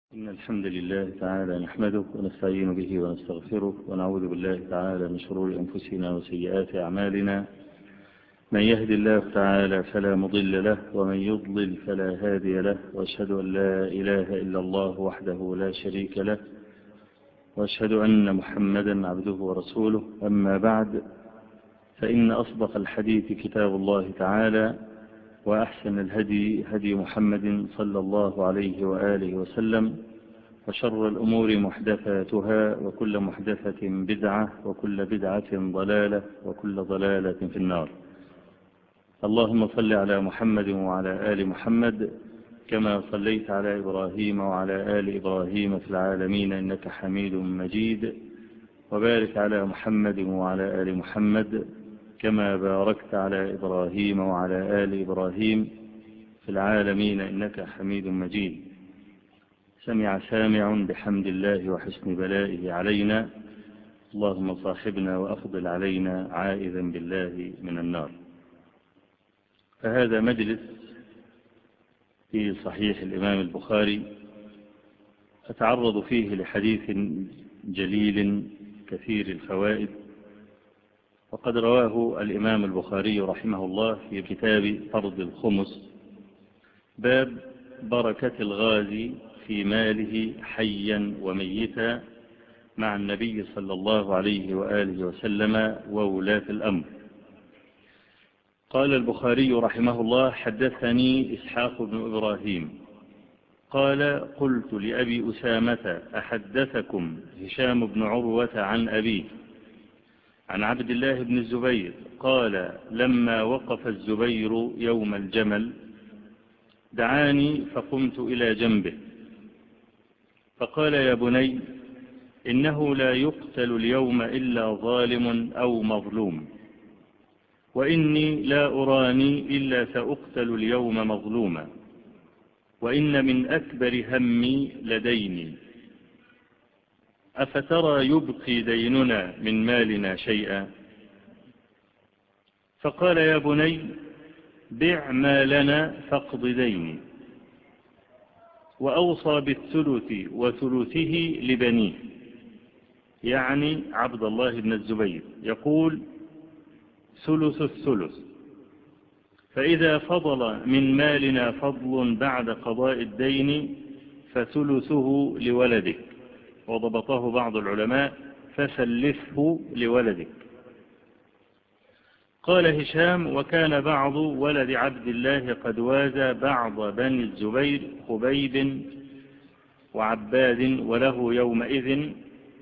إن الحمد لله تعالى نحمده ونستعين به ونستغفره ونعوذ بالله تعالى من شرور أنفسنا وسيئات أعمالنا. من يهد الله تعالى فلا مضل له ومن يضلل فلا هادي له، وأشهد أن لا إله إلا الله وحده لا شريك له، وأشهد أن محمدا عبده ورسوله. أما بعد، فإن أصدق الحديث كتاب الله تعالى، وأحسن الهدي هدي محمد صلى الله عليه وآله وسلم، وشر الأمور محدثاتها، وكل محدثة بدعة، وكل بدعة ضلالة، وكل ضلالة في النار. اللهم صل على محمد وعلى آل محمد كما صليت على إبراهيم وعلى آل إبراهيم في العالمين إنك حميد مجيد، وبارك على محمد وعلى آل محمد كما باركت على إبراهيم وعلى آل إبراهيم في العالمين إنك حميد مجيد. سمع سامع بحمد الله وحسن بلائه علينا، اللهم صاحبنا وأفضل علينا عائذا بالله من النار. فهذا مجلس في صحيح الإمام البخاري أتعرض فيه لحديث جليل كثير الفوائد، وقد رواه الإمام البخاري رحمه الله في كتاب فرض الخمس، باب بركة الغازي في ماله حيا وميتا مع النبي صلى الله عليه وآله وسلم وولاة الأمر. قال البخاري رحمه الله: حدثني إسحاق بن إبراهيم قال: قلت لأبي أسامة: أحدثكم هشام بن عروة عن أبيه عن عبد الله بن الزبير قال: لما وقف الزبير يوم الجمل دعاني فقمت إلى جنبه فقال: يا بني، إنه لا يقتل اليوم إلا ظالم أو مظلوم، وإني لا أراني إلا سأقتل اليوم مظلوما، وإن من أكبر همي لديني، أفترى يبقي ديننا من مالنا شيئا؟ فقال: يا بني، بع ما لنا فاقض ديني. وأوصى بالثلث وثلثه لبنيه، يعني عبد الله بن الزبير، يقول: ثلث الثلث، فإذا فضل من مالنا فضل بعد قضاء الدين فثلثه لولدك. وضبطه بعض العلماء: فثلثه لولدك. قال هشام: وكان بعض ولد عبد الله قد وازى بعض بني الزبير خبيب وعباد، وله يومئذ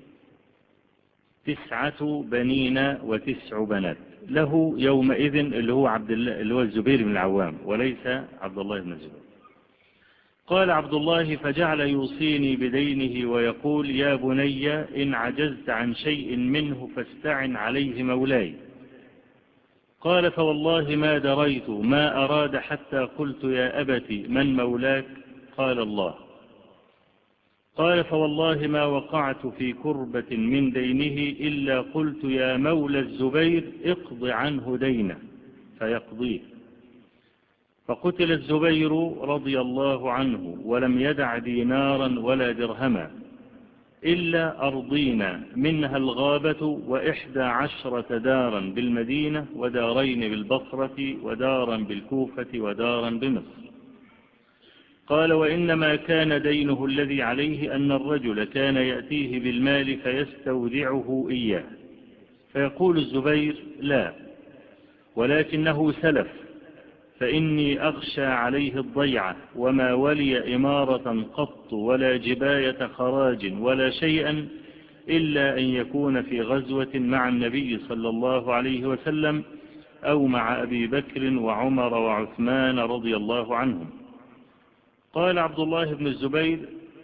9 بنين و9 بنات. له يومئذ اللي هو عبد الله، اللي هو الزبير بن العوام، وليس عبد الله بن الزبير. قال عبد الله: فجعل يوصيني بدينه ويقول: يا بني، إن عجزت عن شيء منه فاستعن عليه مولاي. قال: فوالله ما دريت ما أراد حتى قلت: يا أبت، من مولاك؟ قال: الله. قال: فوالله ما وقعت في كربة من دينه إلا قلت: يا مولى الزبير، اقض عنه دينه، فيقضيه. فقتل الزبير رضي الله عنه ولم يدع دينارا ولا درهما إلا أرضينا منها الغابة 11 دارا بالمدينة، ودارين بالبصرة، ودارا بالكوفة، ودارا بمصر. قال: وإنما كان دينه الذي عليه أن الرجل كان يأتيه بالمال فيستودعه إياه، فيقول الزبير: لا، ولكنه سلف، فإني أخشى عليه الضيعة، وما ولي إمارة قط ولا جباية خراج ولا شيئا إلا أن يكون في غزوة مع النبي صلى الله عليه وسلم أو مع أبي بكر وعمر وعثمان رضي الله عنهم. قال عبد الله بن الزبير: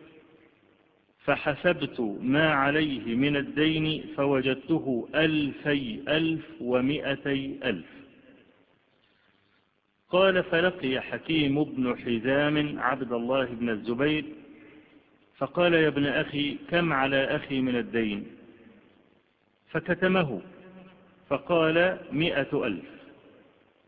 فحسبت ما عليه من الدين فوجدته 2,100,000. قال: فلقي حكيم بن حزام عبد الله بن الزبير فقال: يا ابن أخي، كم على أخي من الدين؟ فكتمه فقال: 100,000.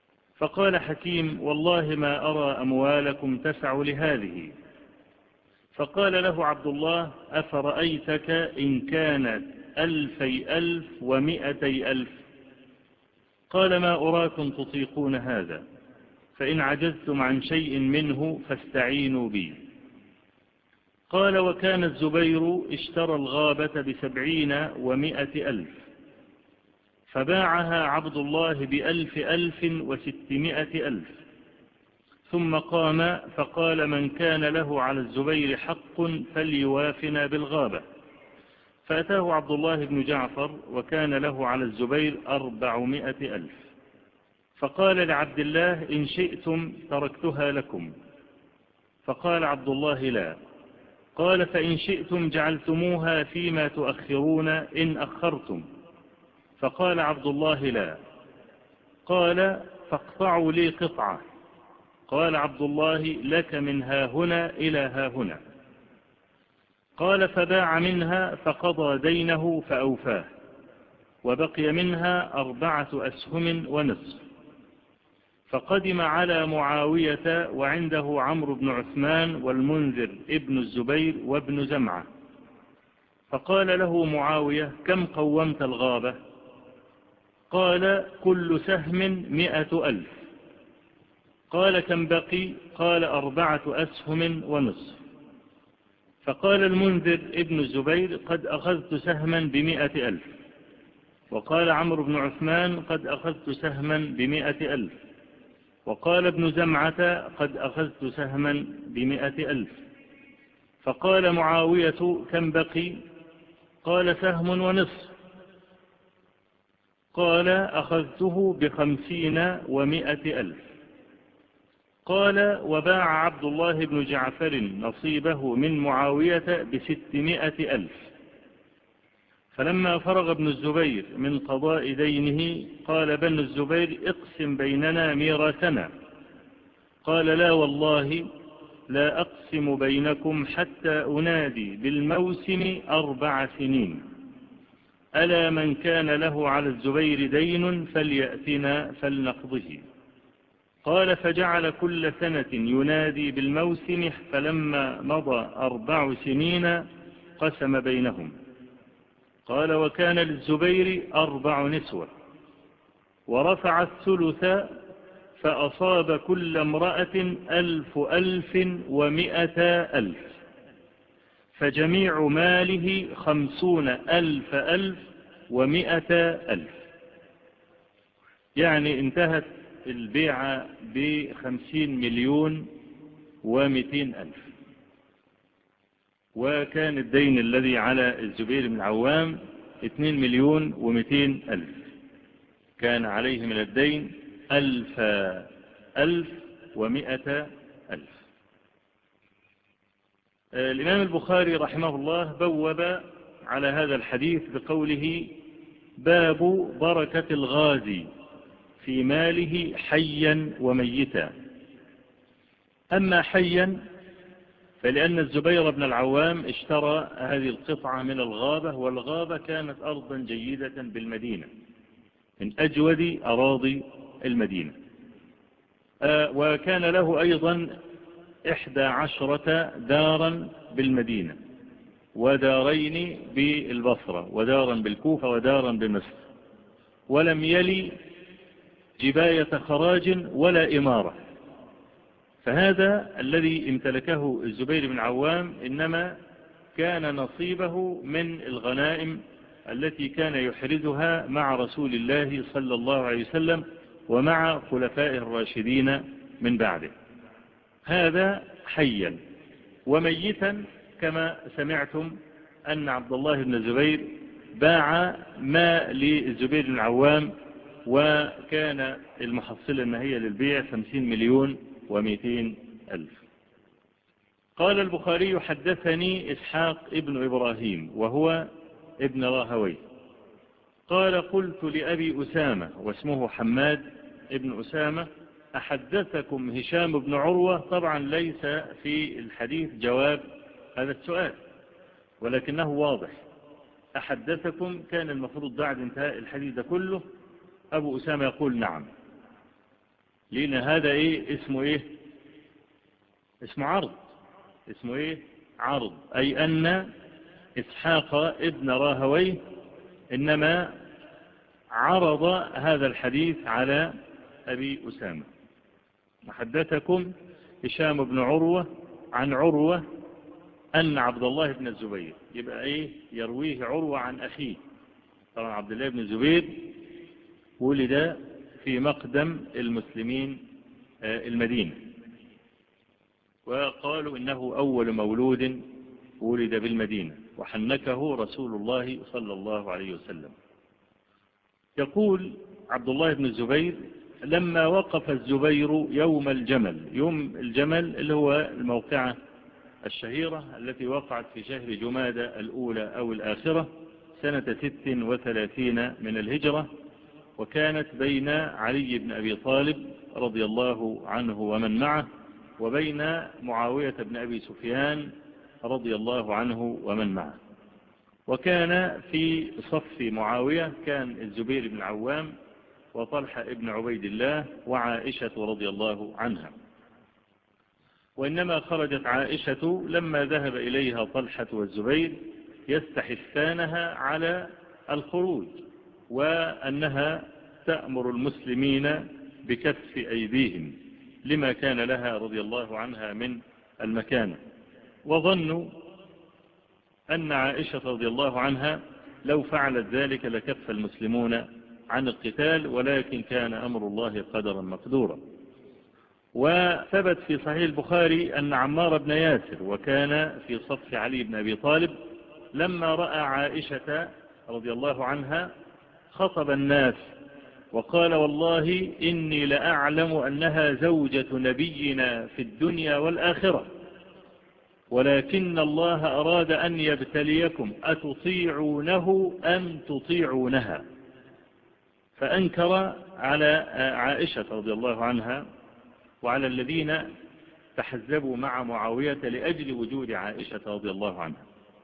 فقال حكيم: والله ما أرى أموالكم تسع لهذه. فقال له عبد الله: أفرأيتك إن كانت 2000 و200 قال: ما أراكم تطيقون هذا، فإن عجزتم عن شيء منه فاستعينوا بي. قال: وكان الزبير اشترى الغابة ب70 و100 فباعها عبد الله ب1000 و600 ثم قام فقال: من كان له على الزبير حق فليوافنا بالغابة. فأتاه عبد الله بن جعفر وكان له على الزبير 400 فقال لعبد الله: إن شئتم تركتها لكم. فقال عبد الله: لا. قال: فإن شئتم جعلتموها فيما تؤخرون إن أخرتم. فقال عبد الله: لا. قال: فاقطعوا لي قطعة. قال عبد الله: لك من هاهنا إلى هاهنا. قال: فباع منها فقضى دينه فأوفاه، وبقي منها 4 أسهم ونصف. فقدم على معاوية وعنده عمرو بن عثمان والمنذر ابن الزبير وابن زمعة. فقال له معاوية: كم قومت الغابة؟ قال: كل سهم 100,000. قال: كم بقي؟ قال: 4 أسهم ونصف. فقال المنذر ابن الزبير: قد أخذت سهما ب100,000. وقال عمرو بن عثمان: قد أخذت سهما ب100,000. وقال ابن زمعة: قد أخذت سهما ب100,000. فقال معاوية: كم بقي؟ قال: سهم ونصف. قال: أخذته ب50 و100,000. قال: وباع عبد الله بن جعفر نصيبه من معاوية ب600,000. فلما فرغ ابن الزبير من قضاء دينه قال بن الزبير: اقسم بيننا ميراثنا. قال: لا والله لا أقسم بينكم حتى أنادي بالموسم 4 سنين. ألا من كان له على الزبير دين فليأتنا فلنقضه. قال: فجعل كل سنة ينادي بالموسم، فلما مضى 4 سنين قسم بينهم. قال: وكان للزبير 4 نسوة، ورفع الثلث فأصاب كل امرأة 1,100 فجميع ماله 50,100. يعني انتهت البيعة ب50,200,000. وكان الدين الذي على الزبير بن العوام 2,200,000. كان عليه من الدين 1,100,000. الإمام البخاري رحمه الله بوب على هذا الحديث بقوله: باب بركة الغازي في ماله حيا وميتا. أما حيا فلأن الزبير بن العوام اشترى هذه القطعة من الغابة، والغابة كانت أرضا جيدة بالمدينة من أجود أراضي المدينة. وكان له أيضا 11 دارا بالمدينة، ودارين بالبصرة، ودارا بالكوفة، ودارا بمصر، ولم يلي جباية خراج ولا إمارة. فهذا الذي امتلكه الزبير بن العوام إنما كان نصيبه من الغنائم التي كان يحرزها مع رسول الله صلى الله عليه وسلم ومع خلفائه الراشدين من بعده. هذا حيا. وميتا كما سمعتم أن عبد الله بن الزبير باع ما للزبير بن العوام، وكان المحصلة النهائية للبيع 50,200,000. قال البخاري: حدثني إسحاق ابن إبراهيم وهو ابن راهوي قال: قلت لأبي أسامة واسمه حماد ابن أسامة: أحدثكم هشام بن عروة؟ طبعا ليس في الحديث جواب هذا السؤال، ولكنه واضح. أحدثكم كان المفروض بعد انتهاء الحديث ده كله أبو أسامة يقول نعم، لأن هذا اسمه اسمه عرض. اسمه عرض، أي أن إسحاق ابن راهويه إنما عرض هذا الحديث على أبي أسامة. حدثكم هشام بن عروة عن عروة أن عبد الله بن الزبير، يبقى إيه؟ يرويه عروة عن أخيه. طبعا عبد الله بن الزبير ولد في مقدم المسلمين المدينة، وقالوا إنه أول مولود ولد بالمدينة، وحنكه رسول الله صلى الله عليه وسلم. يقول عبد الله بن الزبير: لما وقف الزبير يوم الجمل، يوم الجمل اللي هو الموقعة الشهيرة التي وقعت في شهر جمادى الأولى أو الآخرة سنة 36 من الهجرة، وكانت بين علي بن أبي طالب رضي الله عنه ومن معه وبين معاوية بن أبي سفيان رضي الله عنه ومن معه. وكان في صف معاوية كان الزبير بن العوام وطلحة ابن عبيد الله وعائشة رضي الله عنها. وإنما خرجت عائشة لما ذهب إليها طلحة والزبير يستحثانها على الخروج، وأنها تأمر المسلمين بكف أيديهم لما كان لها رضي الله عنها من المكانة. وظنوا أن عائشة رضي الله عنها لو فعلت ذلك لكف المسلمون عن القتال، ولكن كان أمر الله قدرا مقدورا. وثبت في صحيح البخاري أن عمار بن ياسر وكان في صف علي بن أبي طالب لما رأى عائشة رضي الله عنها خطب الناس وقال: والله إني لأعلم أنها زوجة نبينا في الدنيا والآخرة، ولكن الله أراد أن يبتليكم أتطيعونه أم تطيعونها. فأنكر على عائشة رضي الله عنها وعلى الذين تحزبوا مع معاوية لأجل وجود عائشة رضي الله عنها.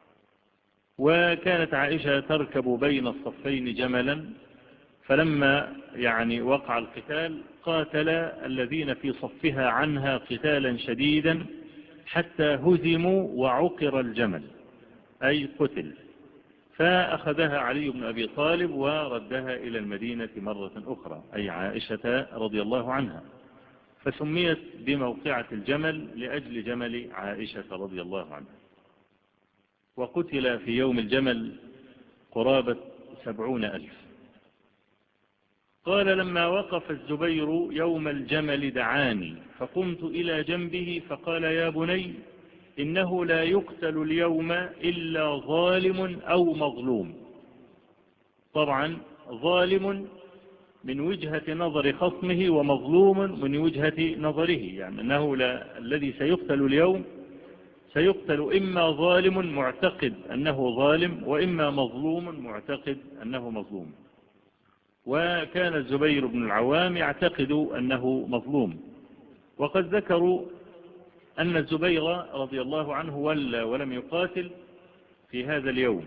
وكانت عائشة تركب بين الصفين جملا، فلما وقع القتال قاتل الذين في صفها عنها قتالا شديدا حتى هزموا وعقر الجمل، أي قتل. فأخذها علي بن أبي طالب وردها إلى المدينة مرة أخرى، أي عائشة رضي الله عنها، فسميت بموقعة الجمل لأجل جمل عائشة رضي الله عنها. وقتل في يوم الجمل قرابة 70,000. قال: لما وقف الزبير يوم الجمل دعاني فقمت إلى جنبه فقال: يا بني، إنه لا يقتل اليوم إلا ظالم أو مظلوم. طبعا ظالم من وجهة نظر خصمه ومظلوم من وجهة نظره، أنه الذي سيقتل اليوم سيقتل إما ظالم معتقد أنه ظالم، وإما مظلوم معتقد أنه مظلوم. وكان الزبير بن العوام يعتقد أنه مظلوم. وقد ذكروا أن الزبير رضي الله عنه ولى ولم يقاتل في هذا اليوم،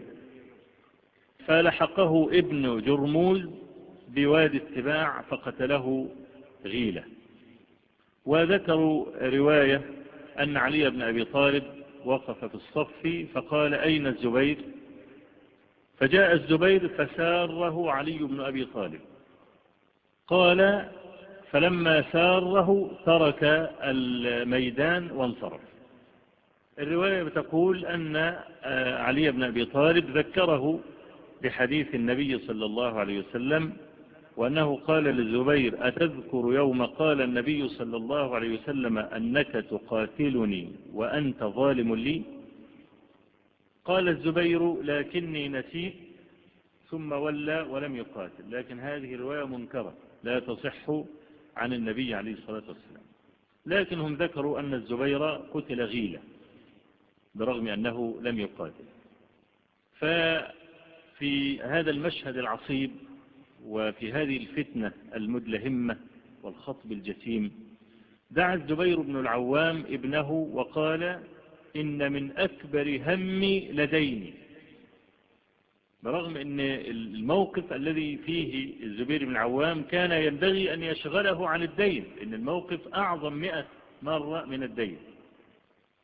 فلحقه ابن جرموز بوادي السباع فقتله غيلة. وذكروا رواية أن علي بن أبي طالب وقف في الصف فقال: أين الزبير؟ فجاء الزبير فساره علي بن أبي طالب. قال: فلما ساره ترك الميدان وانصرف. الرواية بتقول أن علي بن أبي طالب ذكره بحديث النبي صلى الله عليه وسلم، وأنه قال للزبير: أتذكر يوم قال النبي صلى الله عليه وسلم أنك تقاتلني وأنت ظالم لي؟ قال الزبير: لكني نسيت، ثم ولى ولم يقاتل. لكن هذه رواية منكرة لا تصح عن النبي عليه الصلاة والسلام. لكنهم ذكروا أن الزبير قتل غيلة برغم أنه لم يقاتل. ففي هذا المشهد العصيب وفي هذه الفتنة المدلهمة والخطب الجسيم دعا الزبير بن العوام ابنه وقال: إن من أكبر همي لديني، برغم أن الموقف الذي فيه الزبير بن العوام كان ينبغي أن يشغله عن الدين، إن الموقف أعظم 100 مرة من الدين.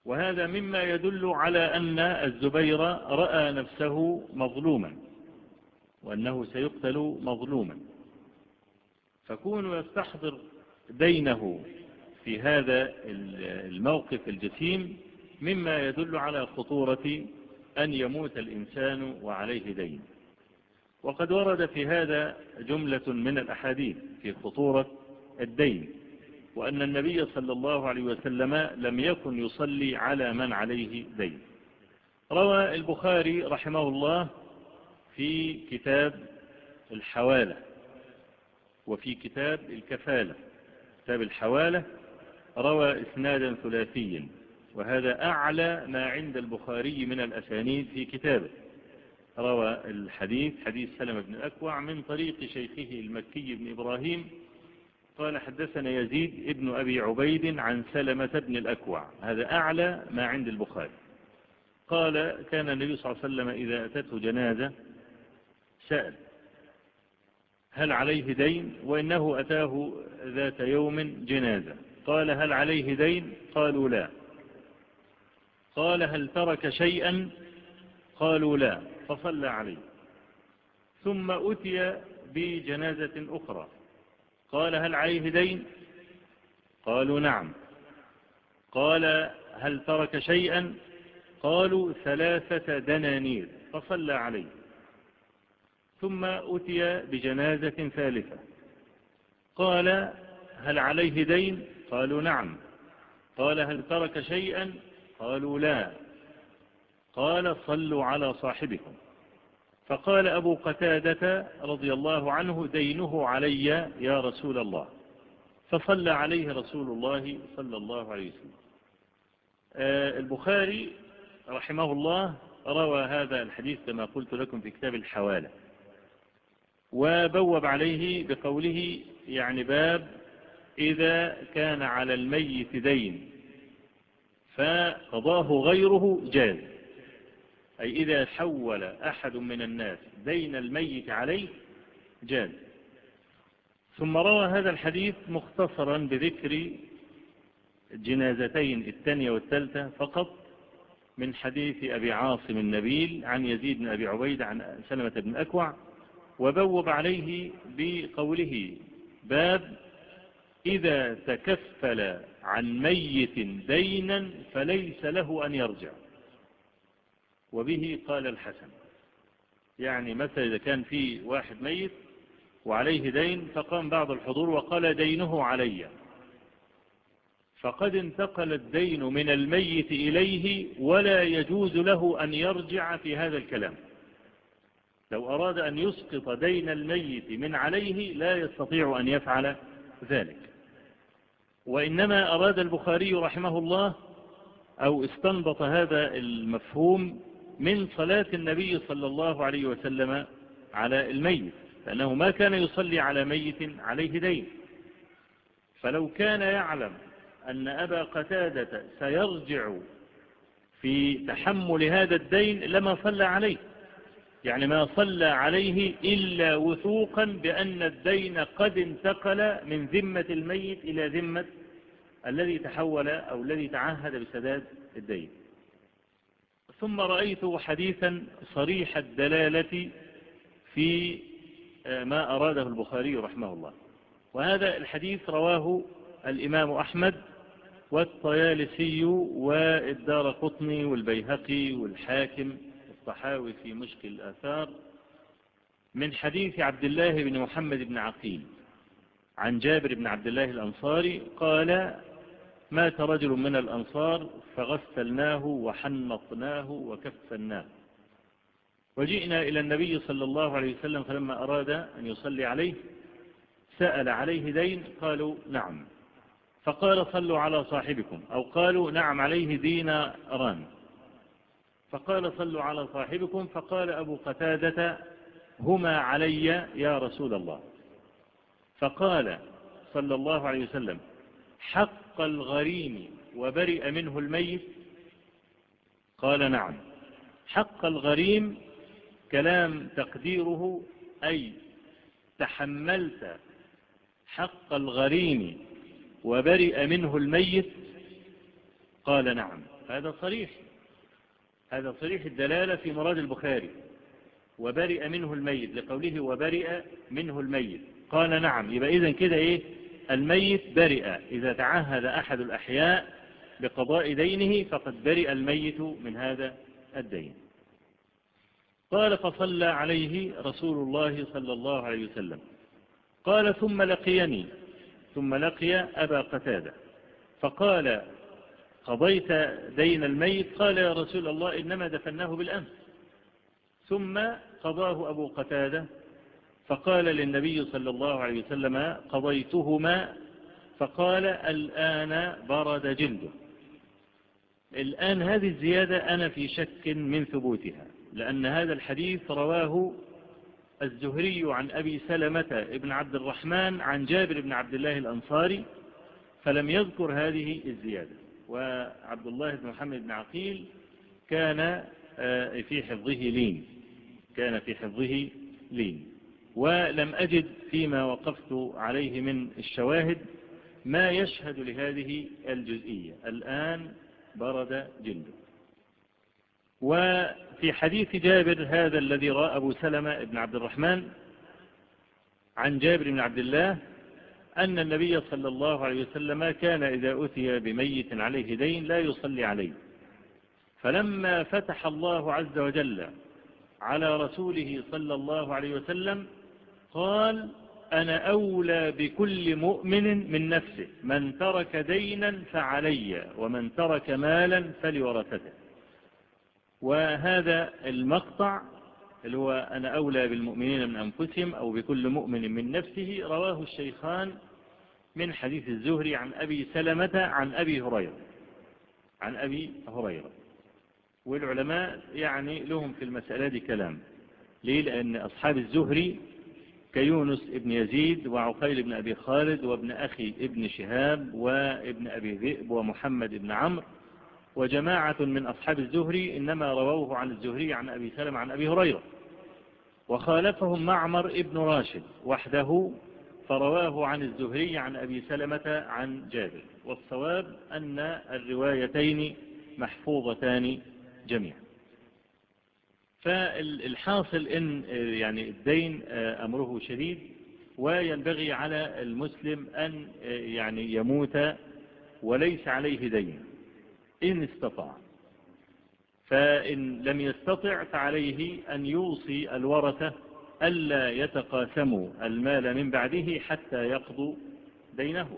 وهذا مما يدل على أن الزبير رأى نفسه مظلوما وأنه سيقتل مظلوما، فكون يستحضر دينه في هذا الموقف الجسيم مما يدل على خطورة أن يموت الإنسان وعليه دين. وقد ورد في هذا جملة من الأحاديث في خطورة الدين، وأن النبي صلى الله عليه وسلم لم يكن يصلي على من عليه دين. روى البخاري رحمه الله في كتاب الحوالة وفي كتاب الكفالة. كتاب الحوالة روى إسنادا ثلاثيا، وهذا أعلى ما عند البخاري من الأسانيد في كتابه. روى الحديث حديث سلمة بن الأكوع من طريق شيخه المكي بن إبراهيم قال حدثنا يزيد ابن أبي عبيد عن سلمة بن الأكوع، هذا أعلى ما عند البخاري. قال كان النبي صلى الله عليه وسلم إذا أتته جنازة سأل هل عليه دين، وإنه أتاه ذات يوم جنازة قال هل عليه دين؟ قالوا لا. قال هل ترك شيئا؟ قالوا لا، فصلى عليه. ثم أتي بجنازة أخرى قال هل عليه دين؟ قالوا نعم. قال هل ترك شيئا؟ قالوا 3 دنانير، فصلى عليه. ثم أتي بجنازة ثالثة قال هل عليه دين؟ قالوا نعم. قال هل ترك شيئا؟ قالوا لا. قال صلوا على صاحبكم. فقال أبو قتادة رضي الله عنه دينه علي يا رسول الله، فصلى عليه رسول الله صلى الله عليه وسلم. البخاري رحمه الله روى هذا الحديث كما قلت لكم في كتاب الحوالة، وبوب عليه بقوله يعني باب إذا كان على الميت دين فقضاه غيره جاز، أي إذا حول أحد من الناس دين الميت عليه جاز. ثم روى هذا الحديث مختصرا بذكر الجنازتين الثانية والثالثة فقط من حديث أبي عاصم النبيل عن يزيد بن أبي عبيد عن سلمة بن أكوع، وبوب عليه بقوله باب إذا تكفل عن ميت دينا فليس له أن يرجع. وبه قال الحسن، يعني مثلا إذا كان في واحد ميت وعليه دين فقام بعض الحضور وقال دينه علي، فقد انتقل الدين من الميت إليه ولا يجوز له أن يرجع في هذا الكلام. لو أراد أن يسقط دين الميت من عليه لا يستطيع أن يفعل ذلك. وإنما أراد البخاري رحمه الله أو استنبط هذا المفهوم من صلاة النبي صلى الله عليه وسلم على الميت، لأنه ما كان يصلي على ميت عليه دين. فلو كان يعلم أن أبا قتادة سيرجع في تحمل هذا الدين لما صلى عليه، يعني ما صلى عليه إلا وثوقا بأن الدين قد انتقل من ذمة الميت إلى ذمة الذي تحول أو الذي تعهد بسداد الدين. ثم رأيت حديثا صريح الدلالة في ما أراده البخاري رحمه الله، وهذا الحديث رواه الإمام أحمد والطيالسي والدارقطني والبيهقي والحاكم الطحاوي في مشكل الآثار من حديث عبد الله بن محمد بن عقيل عن جابر بن عبد الله الأنصاري قال مات رجل من الأنصار فغسلناه وحنطناه وكفناه، وجئنا إلى النبي صلى الله عليه وسلم فلما أراد أن يصلي عليه سأل عليه دين؟ قالوا نعم. فقال صلوا على صاحبكم، أو قالوا نعم عليه ديناران. فقال صلوا على صاحبكم. فقال أبو قتادة هما علي يا رسول الله. فقال صلى الله عليه وسلم حق الغريم وبرئ منه الميت؟ قال نعم. حق الغريم كلام تقديره أي تحملت حق الغريم وبرئ منه الميت؟ قال نعم. هذا صريح الدلالة في مراد البخاري. وبرئ منه الميت لقوله وبرئ منه الميت، قال نعم. يبقى إذن كده إيه؟ الميت برئ إذا تعهد أحد الأحياء بقضاء دينه فقد برئ الميت من هذا الدين. قال فصلى عليه رسول الله صلى الله عليه وسلم. قال ثم لقي أبا قتادة فقال قضيت دين الميت؟ قال يا رسول الله إنما دفناه بالأمس. ثم قضاه أبو قتادة فقال للنبي صلى الله عليه وسلم قضيتهما، فقال الآن برد جلده. الآن هذه الزيادة أنا في شك من ثبوتها، لأن هذا الحديث رواه الزهري عن أبي سلمة ابن عبد الرحمن عن جابر بن عبد الله الأنصاري، فلم يذكر هذه الزيادة. وعبد الله بن محمد بن عقيل كان في حفظه لين، ولم أجد فيما وقفت عليه من الشواهد ما يشهد لهذه الجزئية. الآن برد جلده. وفي حديث جابر هذا الذي رأى أبو سلمة بن عبد الرحمن عن جابر بن عبد الله أن النبي صلى الله عليه وسلم كان إذا أتي بميت عليه دين لا يصلي عليه، فلما فتح الله عز وجل على رسوله صلى الله عليه وسلم قال أنا أولى بكل مؤمن من نفسه، من ترك دينا فعلي ومن ترك مالا فلورثته. وهذا المقطع اللي هو أنا أولى بالمؤمنين من أنفسهم أو بكل مؤمن من نفسه رواه الشيخان من حديث الزهري عن أبي سلمة عن أبي هريرة. والعلماء يعني لهم في المسألة دي كلام. ليه؟ لأن أصحاب الزهري كيونس ابن يزيد وعقيل بن أبي خالد وابن أخي ابن شهاب وابن أبي ذئب ومحمد ابن عمرو وجماعة من أصحاب الزهري إنما رووه عن الزهري عن أبي سلمة عن أبي هريرة، وخالفهم معمر ابن راشد وحده فرواه عن الزهري عن أبي سلمة عن جابر. والصواب أن الروايتين محفوظتان جميعا. فالحاصل إن يعني الدين أمره شديد، وينبغي على المسلم أن يعني يموت وليس عليه دين إن استطاع. فإن لم يستطع فعليه أن يوصي الورثة ألا يتقاسموا المال من بعده حتى يقضوا دينه.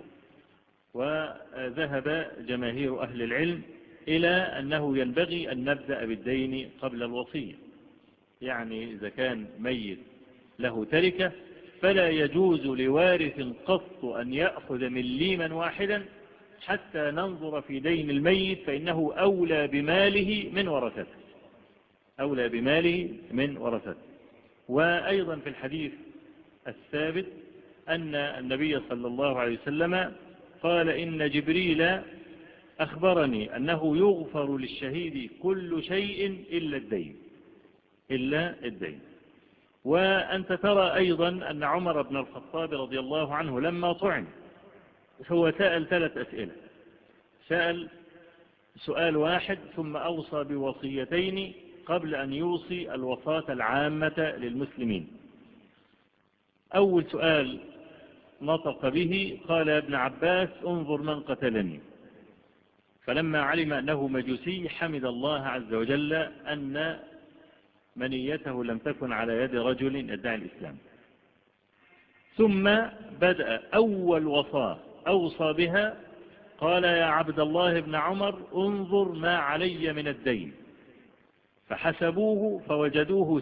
وذهب جماهير أهل العلم إلى أنه ينبغي أن نبدأ بالدين قبل الوصية. يعني إذا كان ميت له تركة فلا يجوز لوارث قط أن يأخذ مليما واحدا حتى ننظر في دين الميت، فإنه أولى بماله من ورثته. وأيضا في الحديث الثابت أن النبي صلى الله عليه وسلم قال إن جبريل أخبرني أنه يغفر للشهيد كل شيء إلا الدين. وأنت ترى أيضا أن عمر بن الخطاب رضي الله عنه لما طعن هو سأل 3 أسئلة. سأل سؤال واحد ثم أوصى بوصيتين قبل أن يوصي الوصاة العامة للمسلمين. أول سؤال نطق به قال يا ابن عباس انظر من قتلني، فلما علم أنه مجوسي حمد الله عز وجل أن منيته لم تكن على يد رجل يدعي الإسلام. ثم بدأ أول وصاة أوصى بها قال يا عبد الله بن عمر انظر ما علي من الدين، فحسبوه فوجدوه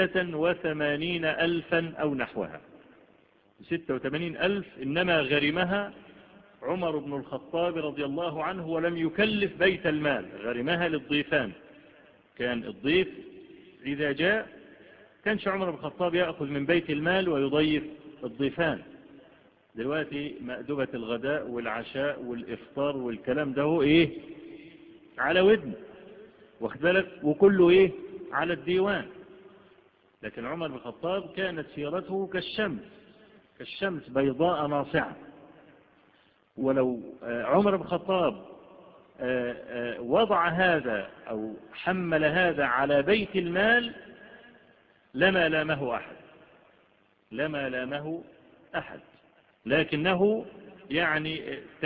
86,000 أو نحوها. 86,000 إنما غرمها عمر بن الخطاب رضي الله عنه ولم يكلف بيت المال، غرمها للضيفان. كان الضيف إذا جاء كانش عمر بن الخطاب يأخذ من بيت المال ويضيف الضيفان. دلوقتي مأدبة الغداء والعشاء والإفطار والكلام ده هو إيه على ودن واخدلك، وكله إيه على الديوان. لكن عمر بن الخطاب كانت سيرته كالشمس بيضاء ناصعة. ولو عمر بن الخطاب وضع هذا أو حمل هذا على بيت المال لما لامه أحد، لما لامه أحد، لكنه يعني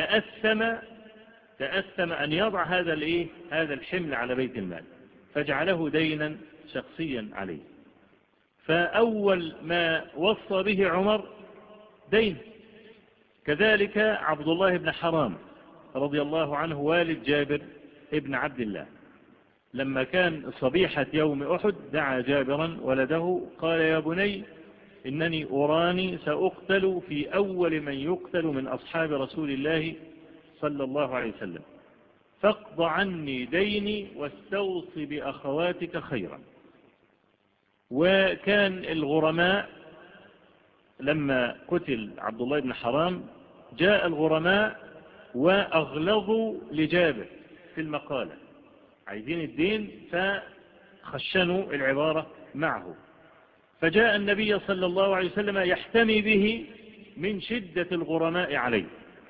تأثم أن يضع هذا الحمل على بيت المال، فجعله دينا شخصيا عليه. فأول ما وصى به عمر دين. كذلك عبد الله بن حرام رضي الله عنه والد جابر ابن عبد الله، لما كان صبيحة يوم أحد دعا جابرا ولده قال: يا بني إنني أراني سأقتل في أول من يقتل من أصحاب رسول الله صلى الله عليه وسلم، فاقض عني ديني واستوص بأخواتك خيرا. وكان الغرماء لما قتل عبد الله بن حرام جاء الغرماء وأغلظوا لجابر في المقالة، عايزين الدين فخشنوا العبارة معه، فجاء النبي صلى الله عليه وسلم يحتمي به من شدة الغرماء عليه،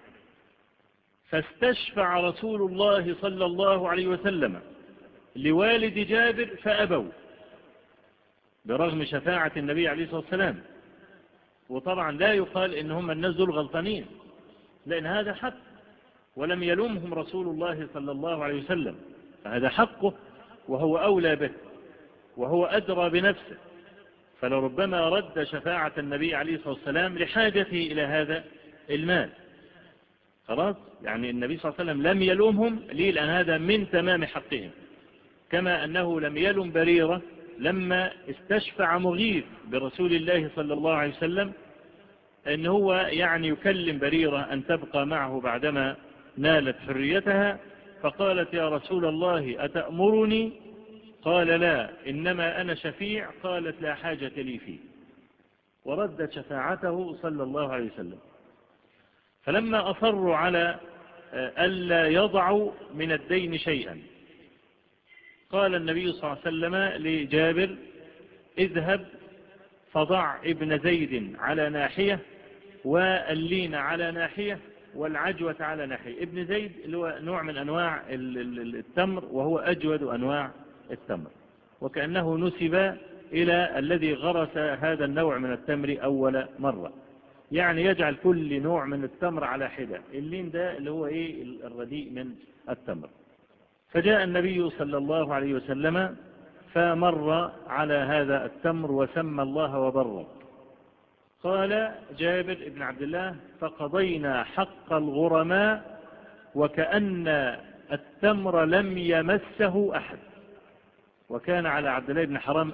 فاستشفع رسول الله صلى الله عليه وسلم لوالد جابر فأبوا برغم شفاعة النبي عليه الصلاة والسلام. وطبعا لا يقال إن هم الناس دول غلطانين، لأن هذا حق ولم يلومهم رسول الله صلى الله عليه وسلم، فهذا حقه وهو أولى به وهو أدرى بنفسه، فلربما رد شفاعة النبي عليه الصلاة والسلام لحاجته إلى هذا المال. خلاص، يعني النبي صلى الله عليه وسلم لم يلومهم ليه؟ لأن هذا من تمام حقهم، كما أنه لم يلوم بريرة لما استشفع مغيث برسول الله صلى الله عليه وسلم أن هو يعني يكلم بريرة أن تبقى معه بعدما نالت حريتها، فقالت: يا رسول الله أتأمرني؟ قال: لا، إنما أنا شفيع. قالت: لا حاجة لي فيه، وردت شفاعته صلى الله عليه وسلم. فلما أصروا على ألا يضعوا من الدين شيئا قال النبي صلى الله عليه وسلم لجابر: اذهب فضع ابن زيد على ناحية واللين على ناحية والعجوة على ناحية. ابن زيد اللي هو نوع من أنواع التمر، وهو أجود أنواع التمر، وكأنه نسب إلى الذي غرس هذا النوع من التمر أول مرة، يعني يجعل كل نوع من التمر على حدة. اللين ده اللي هو الرديء من التمر. فجاء النبي صلى الله عليه وسلم فمر على هذا التمر وسمى الله وبره. قال جابر بن عبد الله: فقضينا حق الغرماء وكأن التمر لم يمسه أحد. وكان على عبد الله بن حرام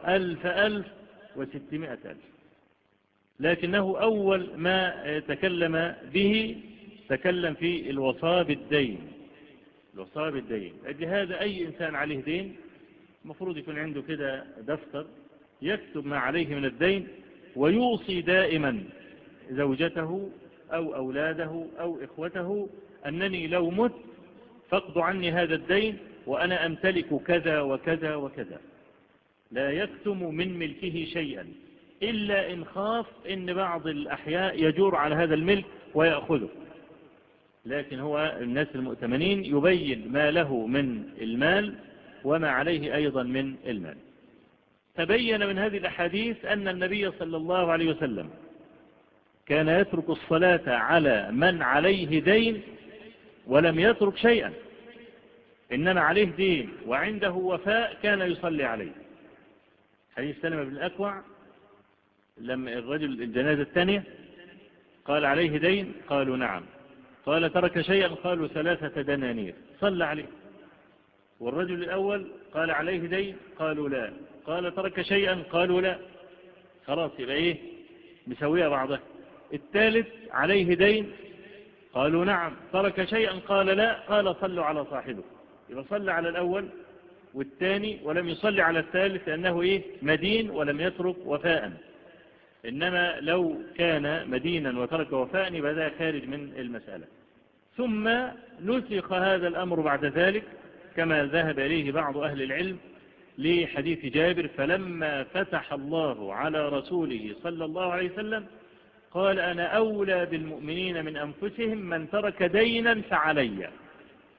1600 ألف، لكنه أول ما تكلم به تكلم في الوصاة بالدين. الوصاة بالدين، لهذا أي إنسان عليه دين المفروض يكون عنده كده دفتر يكتب ما عليه من الدين، ويوصي دائما زوجته أو أولاده أو إخوته أنني لو مت فاقضوا عني هذا الدين وأنا أمتلك كذا وكذا وكذا. لا يكتم من ملكه شيئا إلا إن خاف إن بعض الأحياء يجور على هذا الملك ويأخذه، لكن هو الناس المؤتمنين يبين ما له من المال وما عليه أيضا من المال. تبين من هذه الأحاديث أن النبي صلى الله عليه وسلم كان يترك الصلاة على من عليه دين ولم يترك شيئا، إنما عليه دين وعنده وفاء كان يصلي عليه. حديث سلمة بن الأكوع لما الرجل الجنازة الثانية قال: عليه دين؟ قالوا: نعم. قال: ترك شيئا؟ قالوا: 3 دنانير. صلى عليه. والرجل الأول قال: عليه دين؟ قالوا: لا. قال: ترك شيئا؟ قالوا: لا. خلاص، يبقى مسوية بعضها. الثالث: عليه دين؟ قالوا: نعم. ترك شيئا؟ قال: لا. قال: صلوا على صاحبه. يبقى صلى على الأول والثاني ولم يصلي على الثالث، لأنه مدين ولم يترك وفاء. إنما لو كان مدينا وترك وفاء يبقى ذا خارج من المسألة. ثم نسخ هذا الأمر بعد ذلك كما ذهب إليه بعض أهل العلم لحديث جابر: فلما فتح الله على رسوله صلى الله عليه وسلم قال: أنا أولى بالمؤمنين من أنفسهم، من ترك دينا فعلي.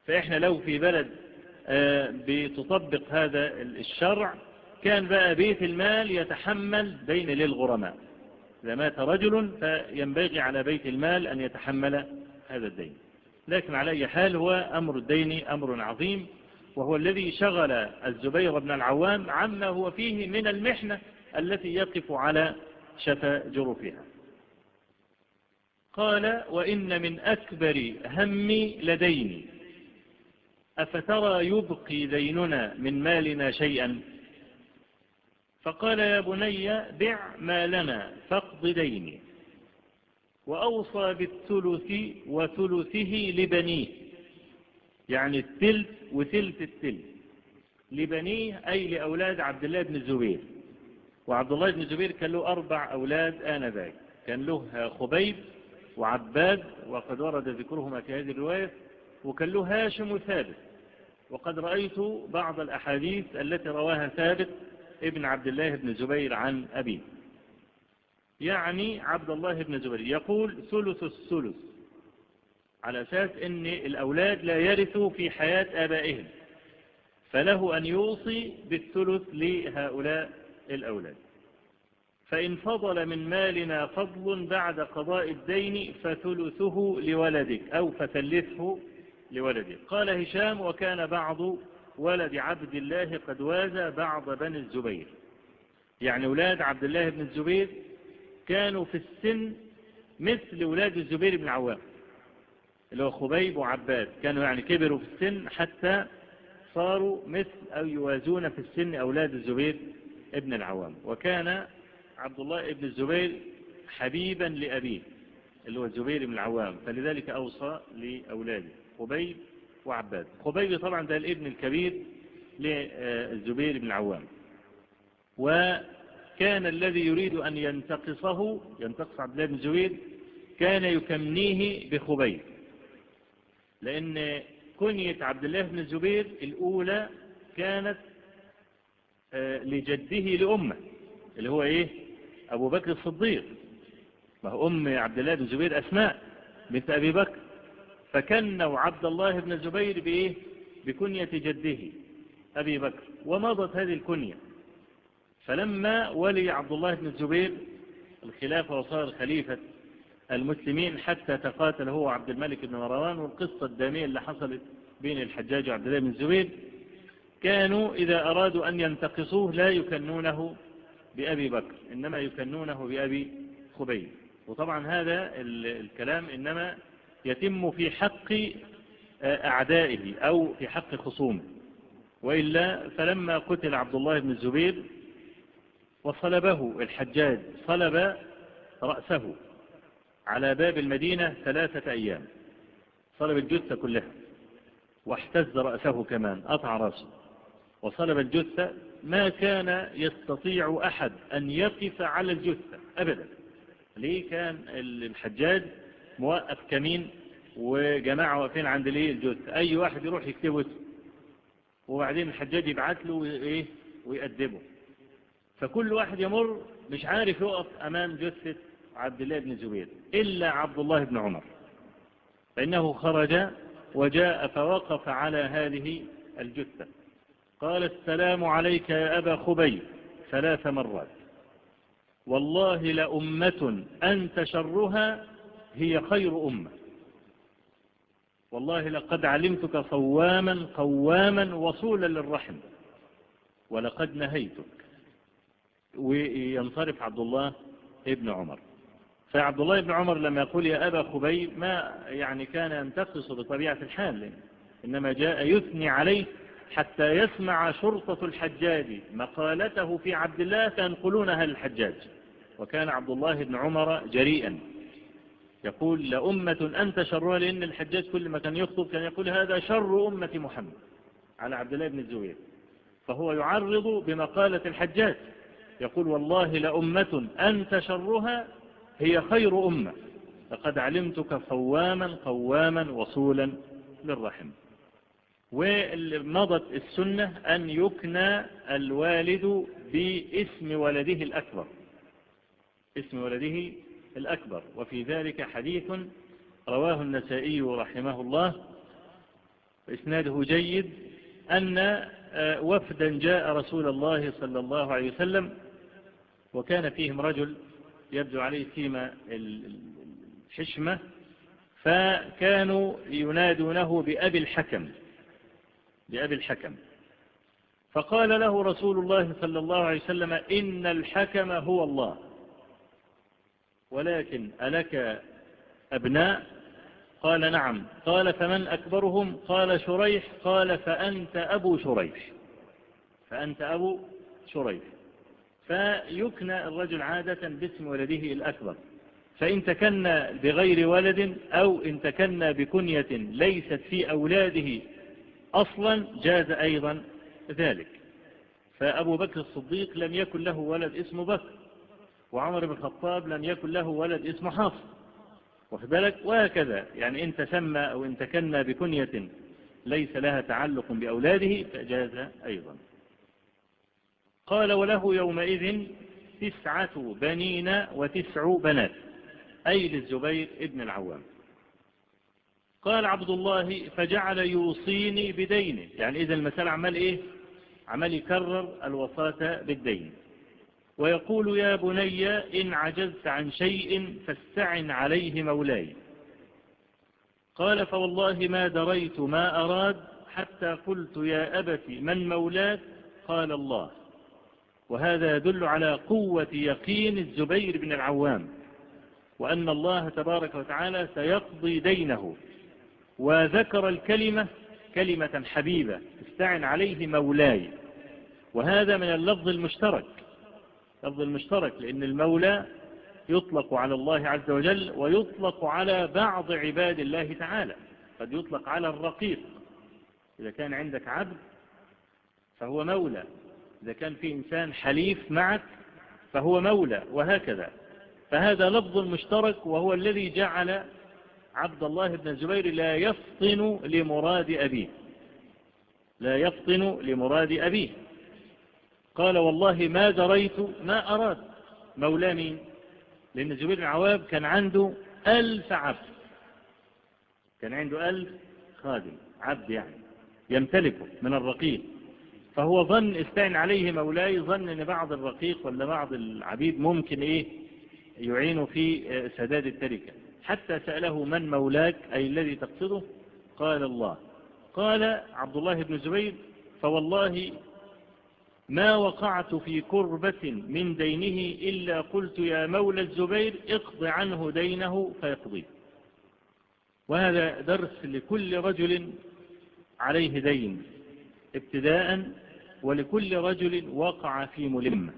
فإحنا لو في بلد بتطبق هذا الشرع كان بقى بيت المال يتحمل دين للغرماء. إذا مات رجل فينبغي على بيت المال أن يتحمل هذا الدين. لكن على أي حال هو أمر الدين أمر عظيم، وهو الذي شغل الزبير بن العوام عما هو فيه من المحنة التي يقف على شفا جرفها. قال: وإن من أكبر همي لديني، أفترى يبقي ديننا من مالنا شيئا؟ فقال: يا بني بع مالنا فاقض ديني. وأوصى بالثلث وثلثه لبنيه، يعني الثلث وثلث الثلث لبنيه أي لأولاد عبد الله بن الزبير. وعبد الله بن الزبير كان له 4 أولاد آنذاك، كان له خبيب وعباد وقد ورد ذكرهما في هذه الرواية، وكان له هاشم وثابت. وقد رأيت بعض الأحاديث التي رواها ثابت ابن عبد الله بن الزبير عن أبيه، يعني عبد الله بن الزبير يقول ثلث الثلث، على أساس أن الأولاد لا يرثوا في حياة آبائهم، فله أن يوصي بالثلث لهؤلاء الأولاد. فإن فضل من مالنا فضل بعد قضاء الدين فثلثه لولدك أو فثلثه لولدك. قال هشام: وكان بعض ولد عبد الله قد وازى بعض بني الزبير، يعني أولاد عبد الله بن الزبير كانوا في السن مثل أولاد الزبير بن العوام اللي هو خبيب وعباد، كانوا يعني كبروا في السن حتى صاروا مثل أو يوازون في السن أولاد الزبير ابن العوام. وكان عبد الله ابن الزبير حبيبا لأبيه اللي هو الزبير بن العوام، فلذلك أوصى لأولاده خبيب وعباد. خبيب طبعا ده الابن الكبير للزبير بن العوام، وكان الذي يريد أن ينتقص عبد الله بن الزبير كان يكنيه بخبيب، لأن كنية عبد الله بن الزبير الأولى كانت لجده لأمه اللي هو إيه؟ أبو بكر الصديق. ما هو أم عبد الله بن الزبير أسماء بنت أبي بكر، فكنوا عبد الله بن الزبير بإيه؟ بكنية جده أبي بكر، ومضت هذه الكنية. فلما ولي عبد الله بن الزبير الخلافة وصار خليفة المسلمين حتى تقاتل هو عبد الملك بن مروان، والقصة الدامية اللي حصلت بين الحجاج وعبد الله بن الزبير، كانوا إذا أرادوا أن ينتقصوه لا يكنونه بأبي بكر، إنما يكنونه بأبي خبيب. وطبعا هذا الكلام إنما يتم في حق أعدائه أو في حق خصومه، وإلا فلما قتل عبد الله بن الزبير وصلبه الحجاج، صلب رأسه على باب المدينة 3 أيام، صلب الجثة كلها واحتز رأسه كمان، قطع رأسه وصلب الجثة. ما كان يستطيع أحد أن يقف على الجثة أبدا. ليه؟ كان الحجاج موقف كمين وجماعة واقفين عند ليه الجثة، أي واحد يروح يكتبه اسمه، وبعدين الحجاج يبعت له إيه ويأدبه. فكل واحد يمر مش عارف يقف أمام جثة عبد الله بن الزبير إلا عبد الله بن عمر، فإنه خرج وجاء فوقف على هذه الجثة، قال: السلام عليك يا أبا خبيب 3 مرات، والله لأمة أنت شرها هي خير أمة، والله لقد علمتك صواما قواما وصولا للرحم، ولقد نهيتك. وينصرف عبد الله ابن عمر. فعبد الله بن عمر لما يقول يا أبا خبيب ما يعني كان ينتقص بطبيعة الحال، إنما جاء يثني عليه حتى يسمع شرطة الحجاج مقالته في عبد الله فينقلونها للحجاج. وكان عبد الله بن عمر جريئا يقول لأمة أنت شرها، لأن الحجاج كل ما كان يخطب كان يقول هذا شر أمة محمد على عبد الله بن الزبير، فهو يعرض بمقالة الحجاج يقول والله لأمة أنت شرها هي خير أمة، لقد علمتك صواما قواما وصولا للرحم. ومضت السنة أن يكنى الوالد باسم ولده الأكبر، اسم ولده الأكبر. وفي ذلك حديث رواه النسائي رحمه الله إسناده جيد، أن وفدا جاء رسول الله صلى الله عليه وسلم، وكان فيهم رجل يبدو عليه سيما الحشمة، فكانوا ينادونه بأبي الحكم، بأبي الحكم. فقال له رسول الله صلى الله عليه وسلم: إن الحكم هو الله، ولكن ألك أبناء؟ قال: نعم. قال: فمن أكبرهم؟ قال: شريح. قال: فأنت أبو شريح، فأنت أبو شريح. فيكنى الرجل عادة باسم ولده الأكبر، فإن تكنى بغير ولد أو إن تكنى بكنية ليست في أولاده أصلا جاز أيضا ذلك. فأبو بكر الصديق لم يكن له ولد اسمه بكر، وعمر بن الخطاب لم يكن له ولد اسمه حفص، واخد بالك؟ وهكذا، يعني إن تسمى أو إن تكنى بكنية ليس لها تعلق بأولاده فجاز أيضا. قال: وله يومئذ 9 بنين و9 بنات، أي للزبير ابن العوام. قال عبد الله: فجعل يوصيني بدينه، يعني إذا المسألة عمال إيه؟ عمال يكرر الوصاة بالدين، ويقول: يا بني إن عجزت عن شيء فاستعن عليه مولاي. قال: فوالله ما دريت ما أراد حتى قلت: يا أبت من مولاك؟ قال: الله. وهذا يدل على قوة يقين الزبير بن العوام، وأن الله تبارك وتعالى سيقضي دينه، وذكر الكلمة كلمة حبيبة: استعن عليه مولاي. وهذا من اللفظ المشترك، لفظ المشترك، لأن المولى يطلق على الله عز وجل ويطلق على بعض عباد الله تعالى. قد يطلق على الرقيق، إذا كان عندك عبد فهو مولى، إذا كان في إنسان حليف معك فهو مولى، وهكذا. فهذا لفظ مشترك، وهو الذي جعل عبد الله بن الزبير لا يفطن لمراد أبيه، لا يفطن لمراد أبيه. قال: والله ما دريت ما أراد. مولى مين؟ لأن الزبير بن العوام كان عنده 1000 عبد، كان عنده 1000 خادم، عبد يعني يمتلكه من الرقيق. فهو ظن استعن عليه مولاي، ظن أن بعض الرقيق ولا بعض العبيد ممكن إيه يعين في سداد التركة، حتى سأله: من مولاك؟ أي الذي تقصده؟ قال: الله. قال عبد الله بن الزبير: فوالله ما وقعت في كربة من دينه إلا قلت: يا مولى الزبير اقض عنه دينه فيقضيه. وهذا درس لكل رجل عليه دين ابتداء، ولكل رجل وقع في ملمة.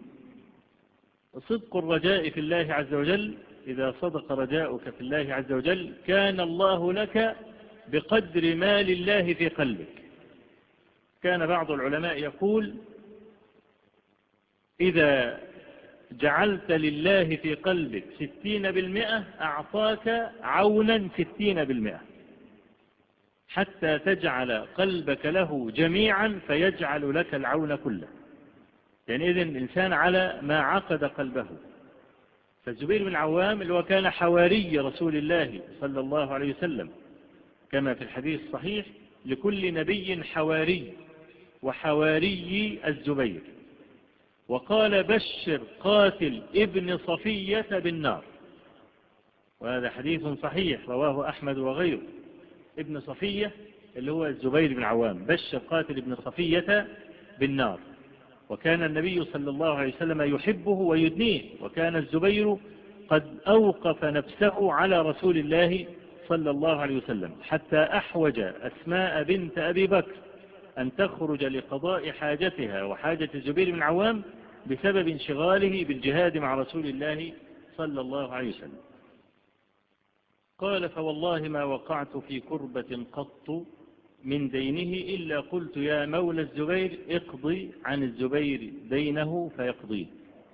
صدق الرجاء في الله عز وجل، إذا صدق رجاؤك في الله عز وجل كان الله لك بقدر ما لله في قلبك. كان بعض العلماء يقول: إذا جعلت لله في قلبك 60% أعطاك عونا 60%، حتى تجعل قلبك له جميعا فيجعل لك العون كله. يعني إذن الإنسان على ما عقد قلبه. فالزبير بن العوام اللي هو كان حواري رسول الله صلى الله عليه وسلم، كما في الحديث الصحيح: لكل نبي حواري، وحواري الزبير. وقال: بشر قاتل ابن صفية بالنار. وهذا حديث صحيح رواه أحمد وغيره. ابن صفية اللي هو الزبير بن العوام، بشر قاتل ابن صفية بالنار. وكان النبي صلى الله عليه وسلم يحبه ويدنيه، وكان الزبير قد أوقف نفسه على رسول الله صلى الله عليه وسلم، حتى أحوج أسماء بنت أبي بكر أن تخرج لقضاء حاجتها وحاجة الزبير بن العوام بسبب انشغاله بالجهاد مع رسول الله صلى الله عليه وسلم. قال: فوالله ما وقعت في كربة قط من دينه إلا قلت: يا مولى الزبير اقضي عن الزبير دينه فيقضيه.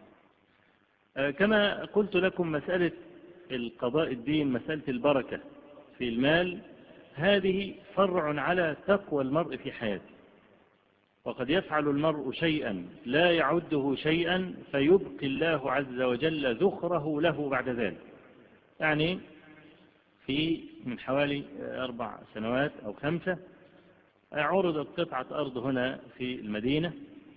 كما قلت لكم، مسألة القضاء الدين، مسألة البركة في المال، هذه فرع على تقوى المرء في حياته. وقد يفعل المرء شيئا لا يعده شيئا فيبقي الله عز وجل ذخره له بعد ذلك. يعني من حوالي 4 سنوات أو 5 عرضت قطعة أرض هنا في المدينة،